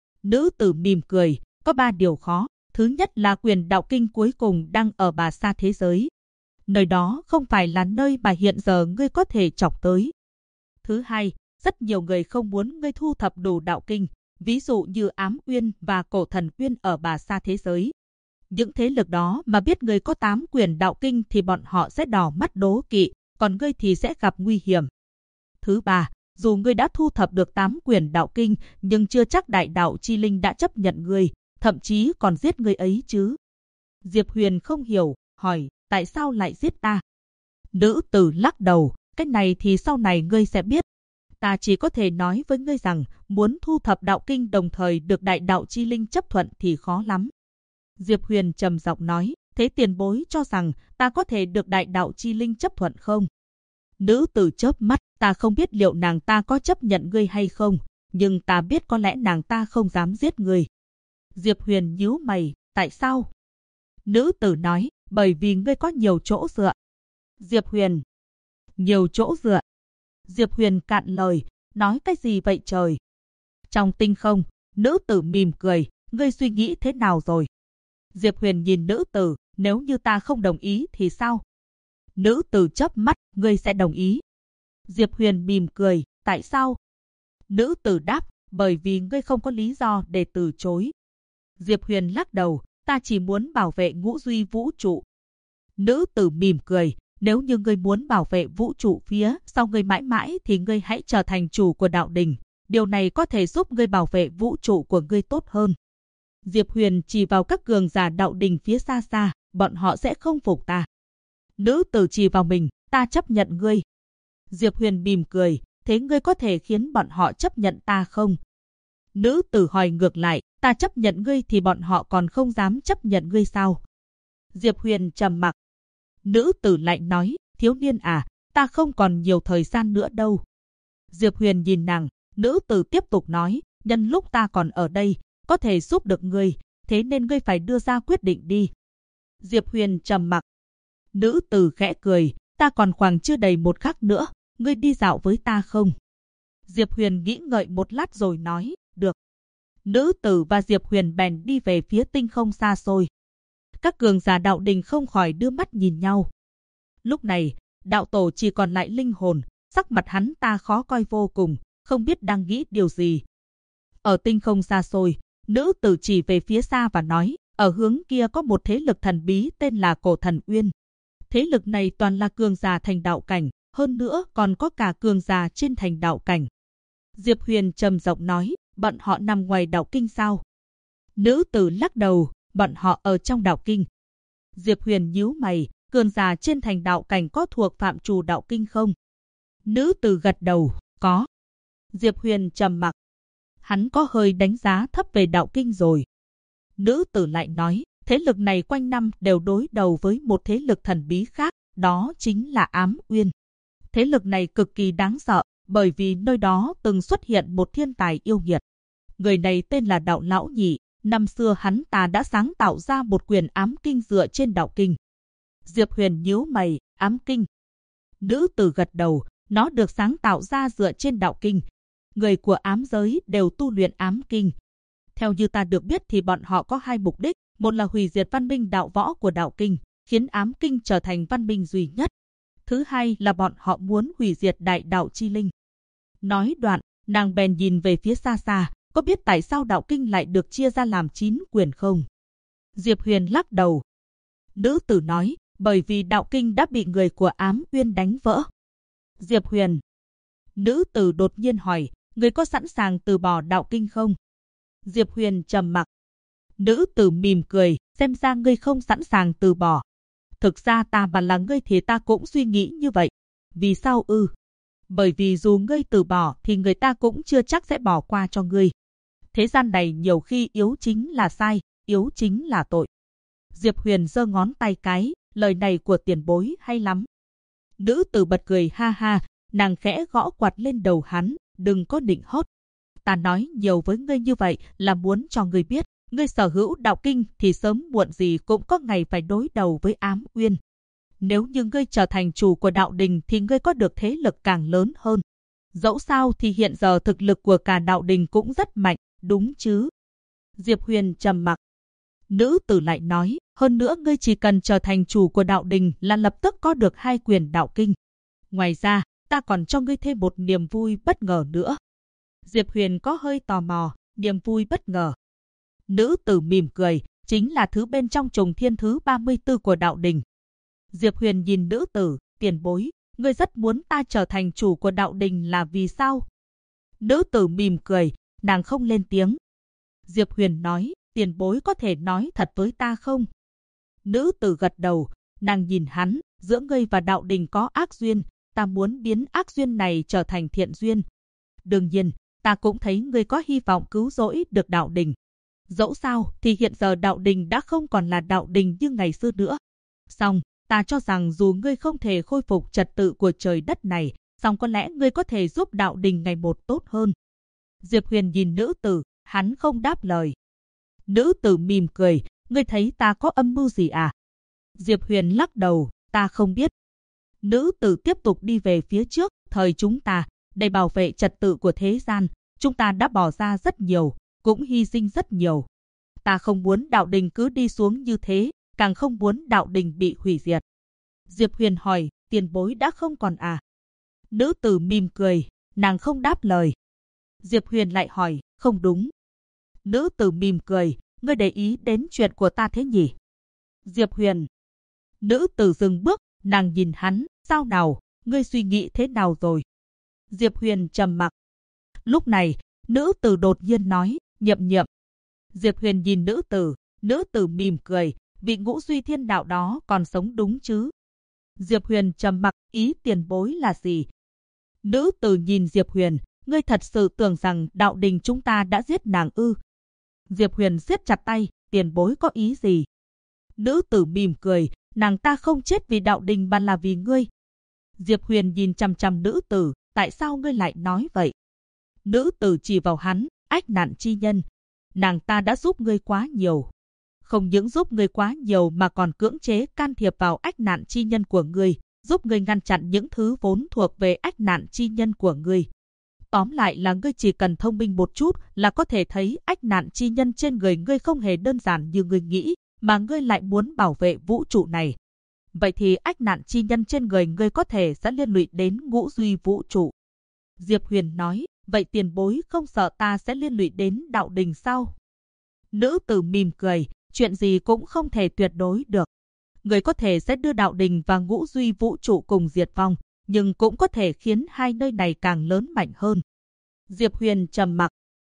Nữ tử mỉm cười, có 3 điều khó. Thứ nhất là quyền đạo kinh cuối cùng đang ở Bà Sa thế giới. Nơi đó không phải là nơi mà hiện giờ ngươi có thể chọc tới. Thứ hai, rất nhiều người không muốn ngươi thu thập đủ đạo kinh, ví dụ như Ám Uyên và Cổ Thần Uyên ở Bà Sa thế giới. Những thế lực đó mà biết ngươi có 8 quyền đạo kinh thì bọn họ sẽ đỏ mắt đố kỵ, còn ngươi thì sẽ gặp nguy hiểm. Thứ ba, dù ngươi đã thu thập được 8 quyền đạo kinh, nhưng chưa chắc đại đạo chi linh đã chấp nhận ngươi, thậm chí còn giết ngươi ấy chứ. Diệp Huyền không hiểu, hỏi, tại sao lại giết ta? Nữ tử lắc đầu, cái này thì sau này ngươi sẽ biết. Ta chỉ có thể nói với ngươi rằng, muốn thu thập đạo kinh đồng thời được đại đạo chi linh chấp thuận thì khó lắm. Diệp Huyền trầm giọng nói, thế tiền bối cho rằng ta có thể được đại đạo chi linh chấp thuận không? Nữ tử chớp mắt, ta không biết liệu nàng ta có chấp nhận ngươi hay không, nhưng ta biết có lẽ nàng ta không dám giết ngươi. Diệp Huyền nhíu mày, tại sao? Nữ tử nói, bởi vì ngươi có nhiều chỗ dựa. Diệp Huyền, nhiều chỗ dựa. Diệp Huyền cạn lời, nói cái gì vậy trời? Trong tinh không, nữ tử mỉm cười, ngươi suy nghĩ thế nào rồi? Diệp Huyền nhìn nữ tử, nếu như ta không đồng ý thì sao? Nữ tử chớp mắt, ngươi sẽ đồng ý. Diệp Huyền mỉm cười, tại sao? Nữ tử đáp, bởi vì ngươi không có lý do để từ chối. Diệp Huyền lắc đầu, ta chỉ muốn bảo vệ ngũ duy vũ trụ. Nữ tử mỉm cười, nếu như ngươi muốn bảo vệ vũ trụ phía sau ngươi mãi mãi thì ngươi hãy trở thành chủ của đạo đình. Điều này có thể giúp ngươi bảo vệ vũ trụ của ngươi tốt hơn. Diệp Huyền chỉ vào các cường giả đạo đình phía xa xa, bọn họ sẽ không phục ta. Nữ tử chỉ vào mình, ta chấp nhận ngươi. Diệp Huyền mỉm cười, thế ngươi có thể khiến bọn họ chấp nhận ta không? Nữ tử hỏi ngược lại, ta chấp nhận ngươi thì bọn họ còn không dám chấp nhận ngươi sao? Diệp Huyền trầm mặc. Nữ tử lại nói, thiếu niên à, ta không còn nhiều thời gian nữa đâu. Diệp Huyền nhìn nàng, nữ tử tiếp tục nói, nhân lúc ta còn ở đây, có thể giúp được ngươi, thế nên ngươi phải đưa ra quyết định đi. Diệp Huyền trầm mặc. Nữ tử khẽ cười, ta còn khoảng chưa đầy một khắc nữa, ngươi đi dạo với ta không? Diệp Huyền nghĩ ngợi một lát rồi nói, được. Nữ tử và Diệp Huyền bèn đi về phía tinh không xa xôi. Các cường giả đạo đình không khỏi đưa mắt nhìn nhau. Lúc này, đạo tổ chỉ còn lại linh hồn, sắc mặt hắn ta khó coi vô cùng, không biết đang nghĩ điều gì. Ở tinh không xa xôi, nữ tử chỉ về phía xa và nói, ở hướng kia có một thế lực thần bí tên là Cổ Thần Uyên. Thế lực này toàn là cường giả thành đạo cảnh, hơn nữa còn có cả cường giả trên thành đạo cảnh. Diệp Huyền trầm giọng nói, bọn họ nằm ngoài đạo kinh sao? Nữ tử lắc đầu, bọn họ ở trong đạo kinh. Diệp Huyền nhíu mày, cường giả trên thành đạo cảnh có thuộc phạm trù đạo kinh không? Nữ tử gật đầu, có. Diệp Huyền trầm mặc. Hắn có hơi đánh giá thấp về đạo kinh rồi. Nữ tử lại nói, thế lực này quanh năm đều đối đầu với một thế lực thần bí khác, đó chính là Ám Uyên. Thế lực này cực kỳ đáng sợ, bởi vì nơi đó từng xuất hiện một thiên tài yêu nghiệt. Người này tên là Đạo Lão Nhị, năm xưa hắn ta đã sáng tạo ra một quyền ám kinh dựa trên đạo kinh. Diệp Huyền nhíu mày, ám kinh. Nữ tử gật đầu, nó được sáng tạo ra dựa trên đạo kinh. Người của ám giới đều tu luyện ám kinh. Theo như ta được biết thì bọn họ có hai mục đích, một là hủy diệt văn minh đạo võ của đạo kinh, khiến ám kinh trở thành văn minh duy nhất. Thứ hai là bọn họ muốn hủy diệt đại đạo chi linh. Nói đoạn, nàng bèn nhìn về phía xa xa, có biết tại sao đạo kinh lại được chia ra làm 9 quyền không? Diệp Huyền lắc đầu. Nữ tử nói, bởi vì đạo kinh đã bị người của Ám Uyên đánh vỡ. Diệp Huyền. Nữ tử đột nhiên hỏi, Ngươi có sẵn sàng từ bỏ đạo kinh không? Diệp Huyền trầm mặc. Nữ tử mỉm cười, xem ra ngươi không sẵn sàng từ bỏ. Thực ra ta mà là ngươi thì ta cũng suy nghĩ như vậy. Vì sao ư? Bởi vì dù ngươi từ bỏ thì người ta cũng chưa chắc sẽ bỏ qua cho ngươi. Thế gian này nhiều khi yếu chính là sai, yếu chính là tội. Diệp Huyền giơ ngón tay cái, lời này của tiền bối hay lắm. Nữ tử bật cười ha ha, nàng khẽ gõ quạt lên đầu hắn, đừng có nịnh hót. Ta nói nhiều với ngươi như vậy là muốn cho ngươi biết, ngươi sở hữu đạo kinh thì sớm muộn gì cũng có ngày phải đối đầu với Ám Uyên. Nếu như ngươi trở thành chủ của đạo đình thì ngươi có được thế lực càng lớn hơn. Dẫu sao thì hiện giờ thực lực của cả đạo đình cũng rất mạnh, đúng chứ? Diệp Huyền trầm mặc. Nữ tử lại nói, hơn nữa ngươi chỉ cần trở thành chủ của đạo đình là lập tức có được 2 quyền đạo kinh. Ngoài ra, ta còn cho ngươi thêm một niềm vui bất ngờ nữa. Diệp Huyền có hơi tò mò, niềm vui bất ngờ. Nữ tử mỉm cười, chính là thứ bên trong trùng thiên thứ 34 của đạo đình. Diệp Huyền nhìn nữ tử, tiền bối, ngươi rất muốn ta trở thành chủ của đạo đình là vì sao? Nữ tử mỉm cười, nàng không lên tiếng. Diệp Huyền nói, tiền bối có thể nói thật với ta không? Nữ tử gật đầu, nàng nhìn hắn, giữa ngươi và đạo đình có ác duyên, ta muốn biến ác duyên này trở thành thiện duyên. Đương nhiên, ta cũng thấy ngươi có hy vọng cứu rỗi được đạo đình. Dẫu sao thì hiện giờ đạo đình đã không còn là đạo đình như ngày xưa nữa. Song, ta cho rằng dù ngươi không thể khôi phục trật tự của trời đất này, song có lẽ ngươi có thể giúp đạo đình ngày một tốt hơn. Diệp Huyền nhìn nữ tử, hắn không đáp lời. Nữ tử mỉm cười, ngươi thấy ta có âm mưu gì à? Diệp Huyền lắc đầu, ta không biết. Nữ tử tiếp tục đi về phía trước, thời chúng ta, để bảo vệ trật tự của thế gian, chúng ta đã bỏ ra rất nhiều, cũng hy sinh rất nhiều. Ta không muốn đạo đình cứ đi xuống như thế, càng không muốn đạo đình bị hủy diệt. Diệp Huyền hỏi, tiền bối đã không còn à? Nữ tử mỉm cười, nàng không đáp lời. Diệp Huyền lại hỏi, không đúng. Nữ tử mỉm cười, ngươi để ý đến chuyện của ta thế nhỉ? Diệp Huyền. Nữ tử dừng bước, nàng nhìn hắn, sao nào, ngươi suy nghĩ thế nào rồi? Diệp Huyền trầm mặc. Lúc này, nữ tử đột nhiên nói, Nhậm Nhậm. Diệp Huyền nhìn nữ tử mỉm cười, vị Ngũ Duy Thiên Đạo đó còn sống đúng chứ? Diệp Huyền trầm mặc, ý tiền bối là gì? Nữ tử nhìn Diệp Huyền, ngươi thật sự tưởng rằng đạo đình chúng ta đã giết nàng ư? Diệp Huyền siết chặt tay, tiền bối có ý gì? Nữ tử mỉm cười, nàng ta không chết vì đạo đình mà là vì ngươi. Diệp Huyền nhìn chằm chằm nữ tử, tại sao ngươi lại nói vậy? Nữ tử chỉ vào hắn, ách nạn chi nhân. Nàng ta đã giúp ngươi quá nhiều. Không những giúp ngươi quá nhiều mà còn cưỡng chế can thiệp vào ách nạn chi nhân của ngươi, giúp ngươi ngăn chặn những thứ vốn thuộc về ách nạn chi nhân của ngươi. Tóm lại là ngươi chỉ cần thông minh một chút là có thể thấy ách nạn chi nhân trên người ngươi không hề đơn giản như ngươi nghĩ, mà ngươi lại muốn bảo vệ vũ trụ này. Vậy thì ách nạn chi nhân trên người ngươi có thể sẽ liên lụy đến ngũ duy vũ trụ. Diệp Huyền nói, vậy tiền bối không sợ ta sẽ liên lụy đến đạo đình sao? Nữ tử mỉm cười, chuyện gì cũng không thể tuyệt đối được. Người có thể sẽ đưa đạo đình và ngũ duy vũ trụ cùng diệt vong, nhưng cũng có thể khiến hai nơi này càng lớn mạnh hơn. Diệp Huyền trầm mặc.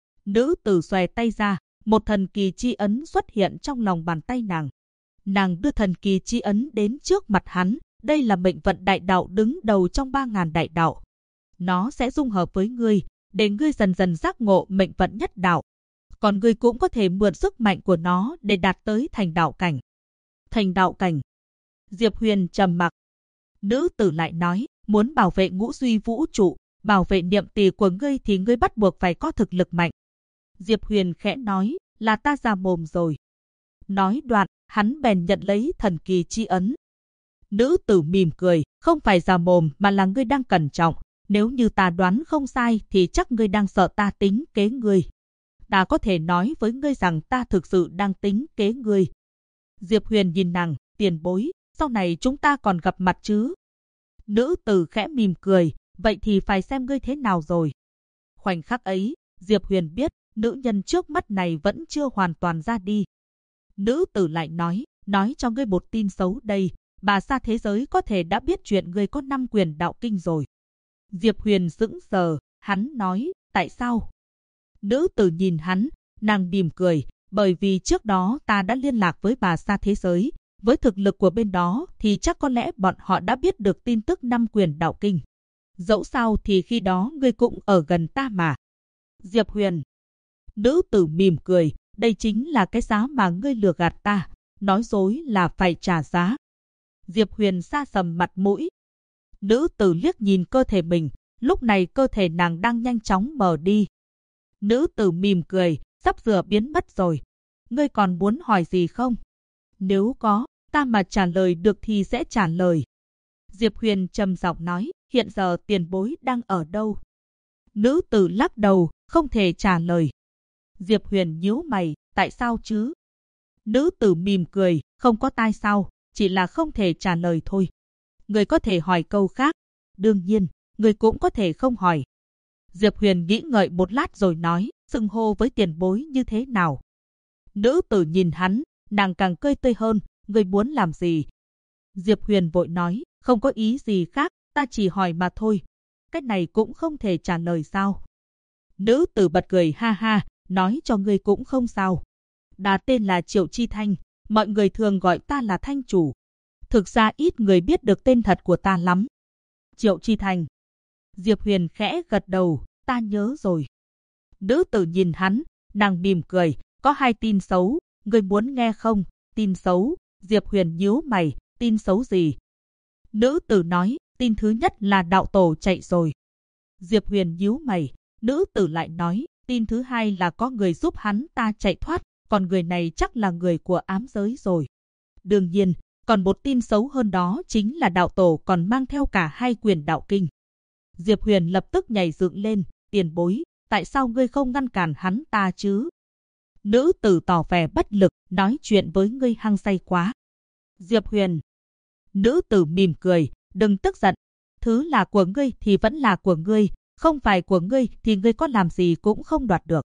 Nữ tử xòe tay ra, một thần kỳ chi ấn xuất hiện trong lòng bàn tay nàng. Nàng đưa thần kỳ chi ấn đến trước mặt hắn, đây là mệnh vận đại đạo đứng đầu trong 3.000 đại đạo. Nó sẽ dung hợp với ngươi, để ngươi dần dần giác ngộ mệnh vận nhất đạo. Còn ngươi cũng có thể mượn sức mạnh của nó để đạt tới thành đạo cảnh. Thành đạo cảnh. Diệp Huyền trầm mặc. Nữ tử lại nói, muốn bảo vệ ngũ duy vũ trụ, bảo vệ niệm tỳ của ngươi thì ngươi bắt buộc phải có thực lực mạnh. Diệp Huyền khẽ nói, là ta già mồm rồi. Nói đoạn, hắn bèn nhận lấy thần kỳ chi ấn. Nữ tử mỉm cười, không phải già mồm mà là ngươi đang cẩn trọng. Nếu như ta đoán không sai thì chắc ngươi đang sợ ta tính kế ngươi. Ta có thể nói với ngươi rằng ta thực sự đang tính kế ngươi. Diệp Huyền nhìn nàng, tiền bối, sau này chúng ta còn gặp mặt chứ? Nữ tử khẽ mỉm cười, vậy thì phải xem ngươi thế nào rồi. Khoảnh khắc ấy, Diệp Huyền biết, nữ nhân trước mắt này vẫn chưa hoàn toàn ra đi. Nữ tử lại nói cho ngươi một tin xấu đây, bà xa thế giới có thể đã biết chuyện ngươi có 5 quyền đạo kinh rồi. Diệp Huyền sững sờ, Hắn nói, tại sao? Nữ tử nhìn hắn, nàng mỉm cười, bởi vì trước đó ta đã liên lạc với bà Sa thế giới, với thực lực của bên đó thì chắc có lẽ bọn họ đã biết được tin tức 5 quyền đạo kinh. Dẫu sao thì khi đó ngươi cũng ở gần ta mà. Diệp Huyền. Nữ tử mỉm cười, đây chính là cái giá mà ngươi lừa gạt ta, nói dối là phải trả giá. Diệp Huyền sa sầm mặt mũi. Nữ tử liếc nhìn cơ thể mình, lúc này cơ thể nàng đang nhanh chóng mờ đi. Nữ tử mỉm cười, sắp sửa biến mất rồi. Ngươi còn muốn hỏi gì không? Nếu có, ta mà trả lời được thì sẽ trả lời. Diệp Huyền trầm giọng nói, hiện giờ tiền bối đang ở đâu? Nữ tử lắc đầu, không thể trả lời. Diệp Huyền nhíu mày, tại sao chứ? Nữ tử mỉm cười, không có tai sao, chỉ là không thể trả lời thôi. Người có thể hỏi câu khác, đương nhiên, người cũng có thể không hỏi. Diệp Huyền nghĩ ngợi một lát rồi nói, xưng hô với tiền bối như thế nào? Nữ tử nhìn hắn, nàng càng cười tươi hơn, người muốn làm gì? Diệp Huyền vội nói, không có ý gì khác, ta chỉ hỏi mà thôi. Cái này cũng không thể trả lời sao? Nữ tử bật cười ha ha, nói cho ngươi cũng không sao. Ta tên là Triệu Chi Thanh, mọi người thường gọi ta là Thanh Chủ. Thực ra ít người biết được tên thật của ta lắm. Triệu Chi Thanh. Diệp Huyền khẽ gật đầu, ta nhớ rồi. Nữ tử nhìn hắn, nàng mỉm cười, có 2 tin xấu, ngươi muốn nghe không? Tin xấu? Diệp Huyền nhíu mày, tin xấu gì? Nữ tử nói, tin thứ nhất là đạo tổ chạy rồi. Diệp Huyền nhíu mày, nữ tử lại nói, tin thứ hai là có người giúp hắn ta chạy thoát, còn người này chắc là người của ám giới rồi. Đương nhiên, còn một tin xấu hơn đó chính là đạo tổ còn mang theo cả 2 quyền đạo kinh. Diệp Huyền lập tức nhảy dựng lên, tiền bối, tại sao ngươi không ngăn cản hắn ta chứ? Nữ tử tỏ vẻ bất lực, nói chuyện với ngươi hăng say quá. Diệp Huyền. Nữ tử mỉm cười, đừng tức giận. Thứ là của ngươi thì vẫn là của ngươi, không phải của ngươi thì ngươi có làm gì cũng không đoạt được.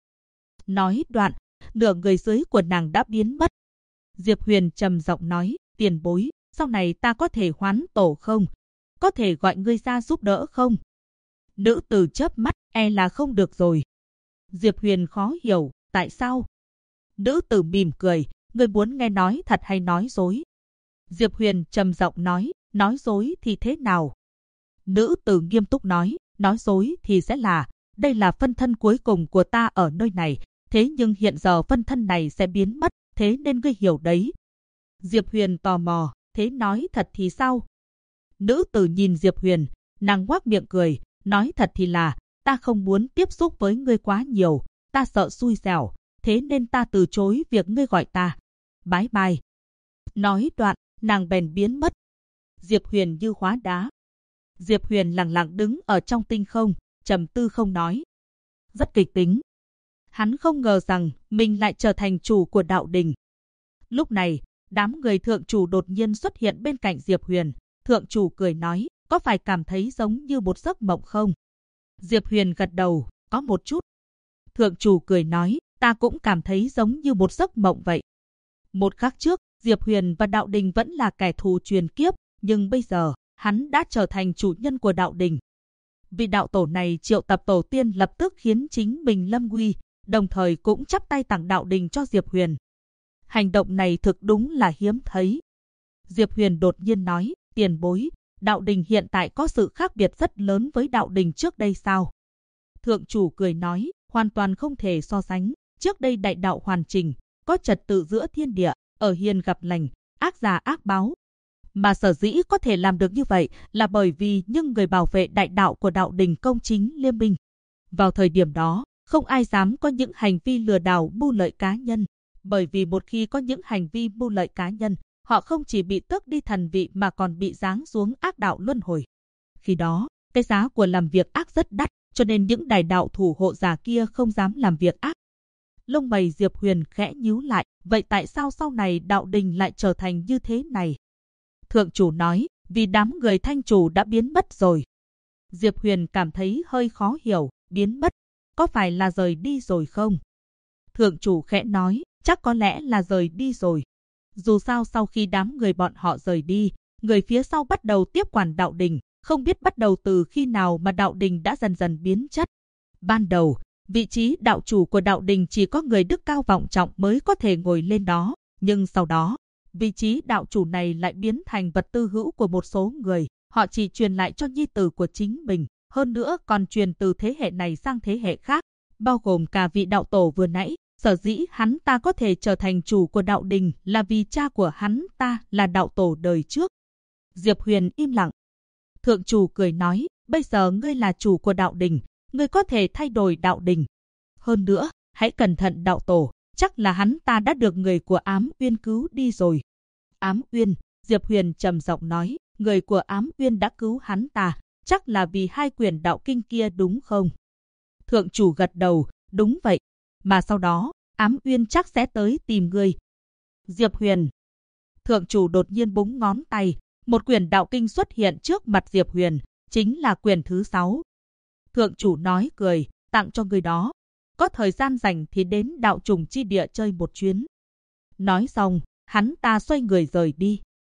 Nói đoạn, nửa người dưới của nàng đã biến mất. Diệp Huyền trầm giọng nói, tiền bối, sau này ta có thể hoán tổ không? Có thể gọi ngươi ra giúp đỡ không? Nữ tử chớp mắt, e là không được rồi. Diệp Huyền khó hiểu, tại sao? Nữ tử mỉm cười, ngươi muốn nghe nói thật hay nói dối? Diệp Huyền trầm giọng nói dối thì thế nào? Nữ tử nghiêm túc nói dối thì sẽ là, đây là phân thân cuối cùng của ta ở nơi này, thế nhưng hiện giờ phân thân này sẽ biến mất, thế nên ngươi hiểu đấy. Diệp Huyền tò mò, thế nói thật thì sao? Nữ tử nhìn Diệp Huyền, nàng ngoác miệng cười, nói thật thì là, ta không muốn tiếp xúc với ngươi quá nhiều, ta sợ xui xẻo, thế nên ta từ chối việc ngươi gọi ta. Bye bye. Nói đoạn, nàng bèn biến mất. Diệp Huyền như hóa đá. Diệp Huyền lặng lặng đứng ở trong tinh không, trầm tư không nói. Rất kịch tính. Hắn không ngờ rằng mình lại trở thành chủ của đạo đình. Lúc này, đám người thượng chủ đột nhiên xuất hiện bên cạnh Diệp Huyền. Thượng chủ cười nói, có phải cảm thấy giống như một giấc mộng không? Diệp Huyền gật đầu, có một chút. Thượng chủ cười nói, ta cũng cảm thấy giống như một giấc mộng vậy. Một khắc trước, Diệp Huyền và đạo đình vẫn là kẻ thù truyền kiếp, nhưng bây giờ, hắn đã trở thành chủ nhân của đạo đình. Vị đạo tổ này triệu tập tổ tiên lập tức khiến chính mình lâm nguy, đồng thời cũng chắp tay tặng đạo đình cho Diệp Huyền. Hành động này thực đúng là hiếm thấy. Diệp Huyền đột nhiên nói, tiền bối, đạo đình hiện tại có sự khác biệt rất lớn với đạo đình trước đây sao? Thượng chủ cười nói, hoàn toàn không thể so sánh. Trước đây đại đạo hoàn chỉnh, có trật tự giữa thiên địa, ở hiền gặp lành, ác giả ác báo. Mà sở dĩ có thể làm được như vậy là bởi vì những người bảo vệ đại đạo của đạo đình công chính liêm minh. Vào thời điểm đó, không ai dám có những hành vi lừa đảo mưu lợi cá nhân. Bởi vì một khi có những hành vi mưu lợi cá nhân, họ không chỉ bị tước đi thần vị mà còn bị giáng xuống ác đạo luân hồi. Khi đó, cái giá của làm việc ác rất đắt, cho nên những đại đạo thủ hộ giả kia không dám làm việc ác. Lông mày Diệp Huyền khẽ nhíu lại, vậy tại sao sau này đạo đình lại trở thành như thế này? Thượng chủ nói, vì đám người thanh chủ đã biến mất rồi. Diệp Huyền cảm thấy hơi khó hiểu, biến mất, có phải là rời đi rồi không? Thượng chủ khẽ nói, chắc có lẽ là rời đi rồi. Dù sao sau khi đám người bọn họ rời đi, người phía sau bắt đầu tiếp quản đạo đình, không biết bắt đầu từ khi nào mà đạo đình đã dần dần biến chất, Ban đầu, vị trí đạo chủ của đạo đình chỉ có người đức cao vọng trọng mới có thể ngồi lên đó, nhưng sau đó, vị trí đạo chủ này lại biến thành vật tư hữu của một số người, họ chỉ truyền lại cho nhi tử của chính mình, hơn nữa còn truyền từ thế hệ này sang thế hệ khác, bao gồm cả vị đạo tổ vừa nãy. Sở dĩ hắn ta có thể trở thành chủ của đạo đình là vì cha của hắn ta là đạo tổ đời trước. Diệp Huyền im lặng. Thượng chủ cười nói, bây giờ ngươi là chủ của đạo đình, ngươi có thể thay đổi đạo đình. Hơn nữa, hãy cẩn thận đạo tổ, chắc là hắn ta đã được người của Ám Uyên cứu đi rồi. Ám Uyên, Diệp Huyền trầm giọng nói, người của Ám Uyên đã cứu hắn ta, chắc là vì 2 quyển đạo kinh kia đúng không? Thượng chủ gật đầu, đúng vậy. Mà sau đó, Ám Uyên chắc sẽ tới tìm ngươi. Diệp Huyền. Thượng chủ đột nhiên búng ngón tay, một quyển đạo kinh xuất hiện trước mặt Diệp Huyền, chính là quyển thứ 6. Thượng chủ nói cười, tặng cho người đó. Có thời gian rảnh thì đến đạo trùng chi địa chơi một chuyến. Nói xong, hắn ta xoay người rời đi.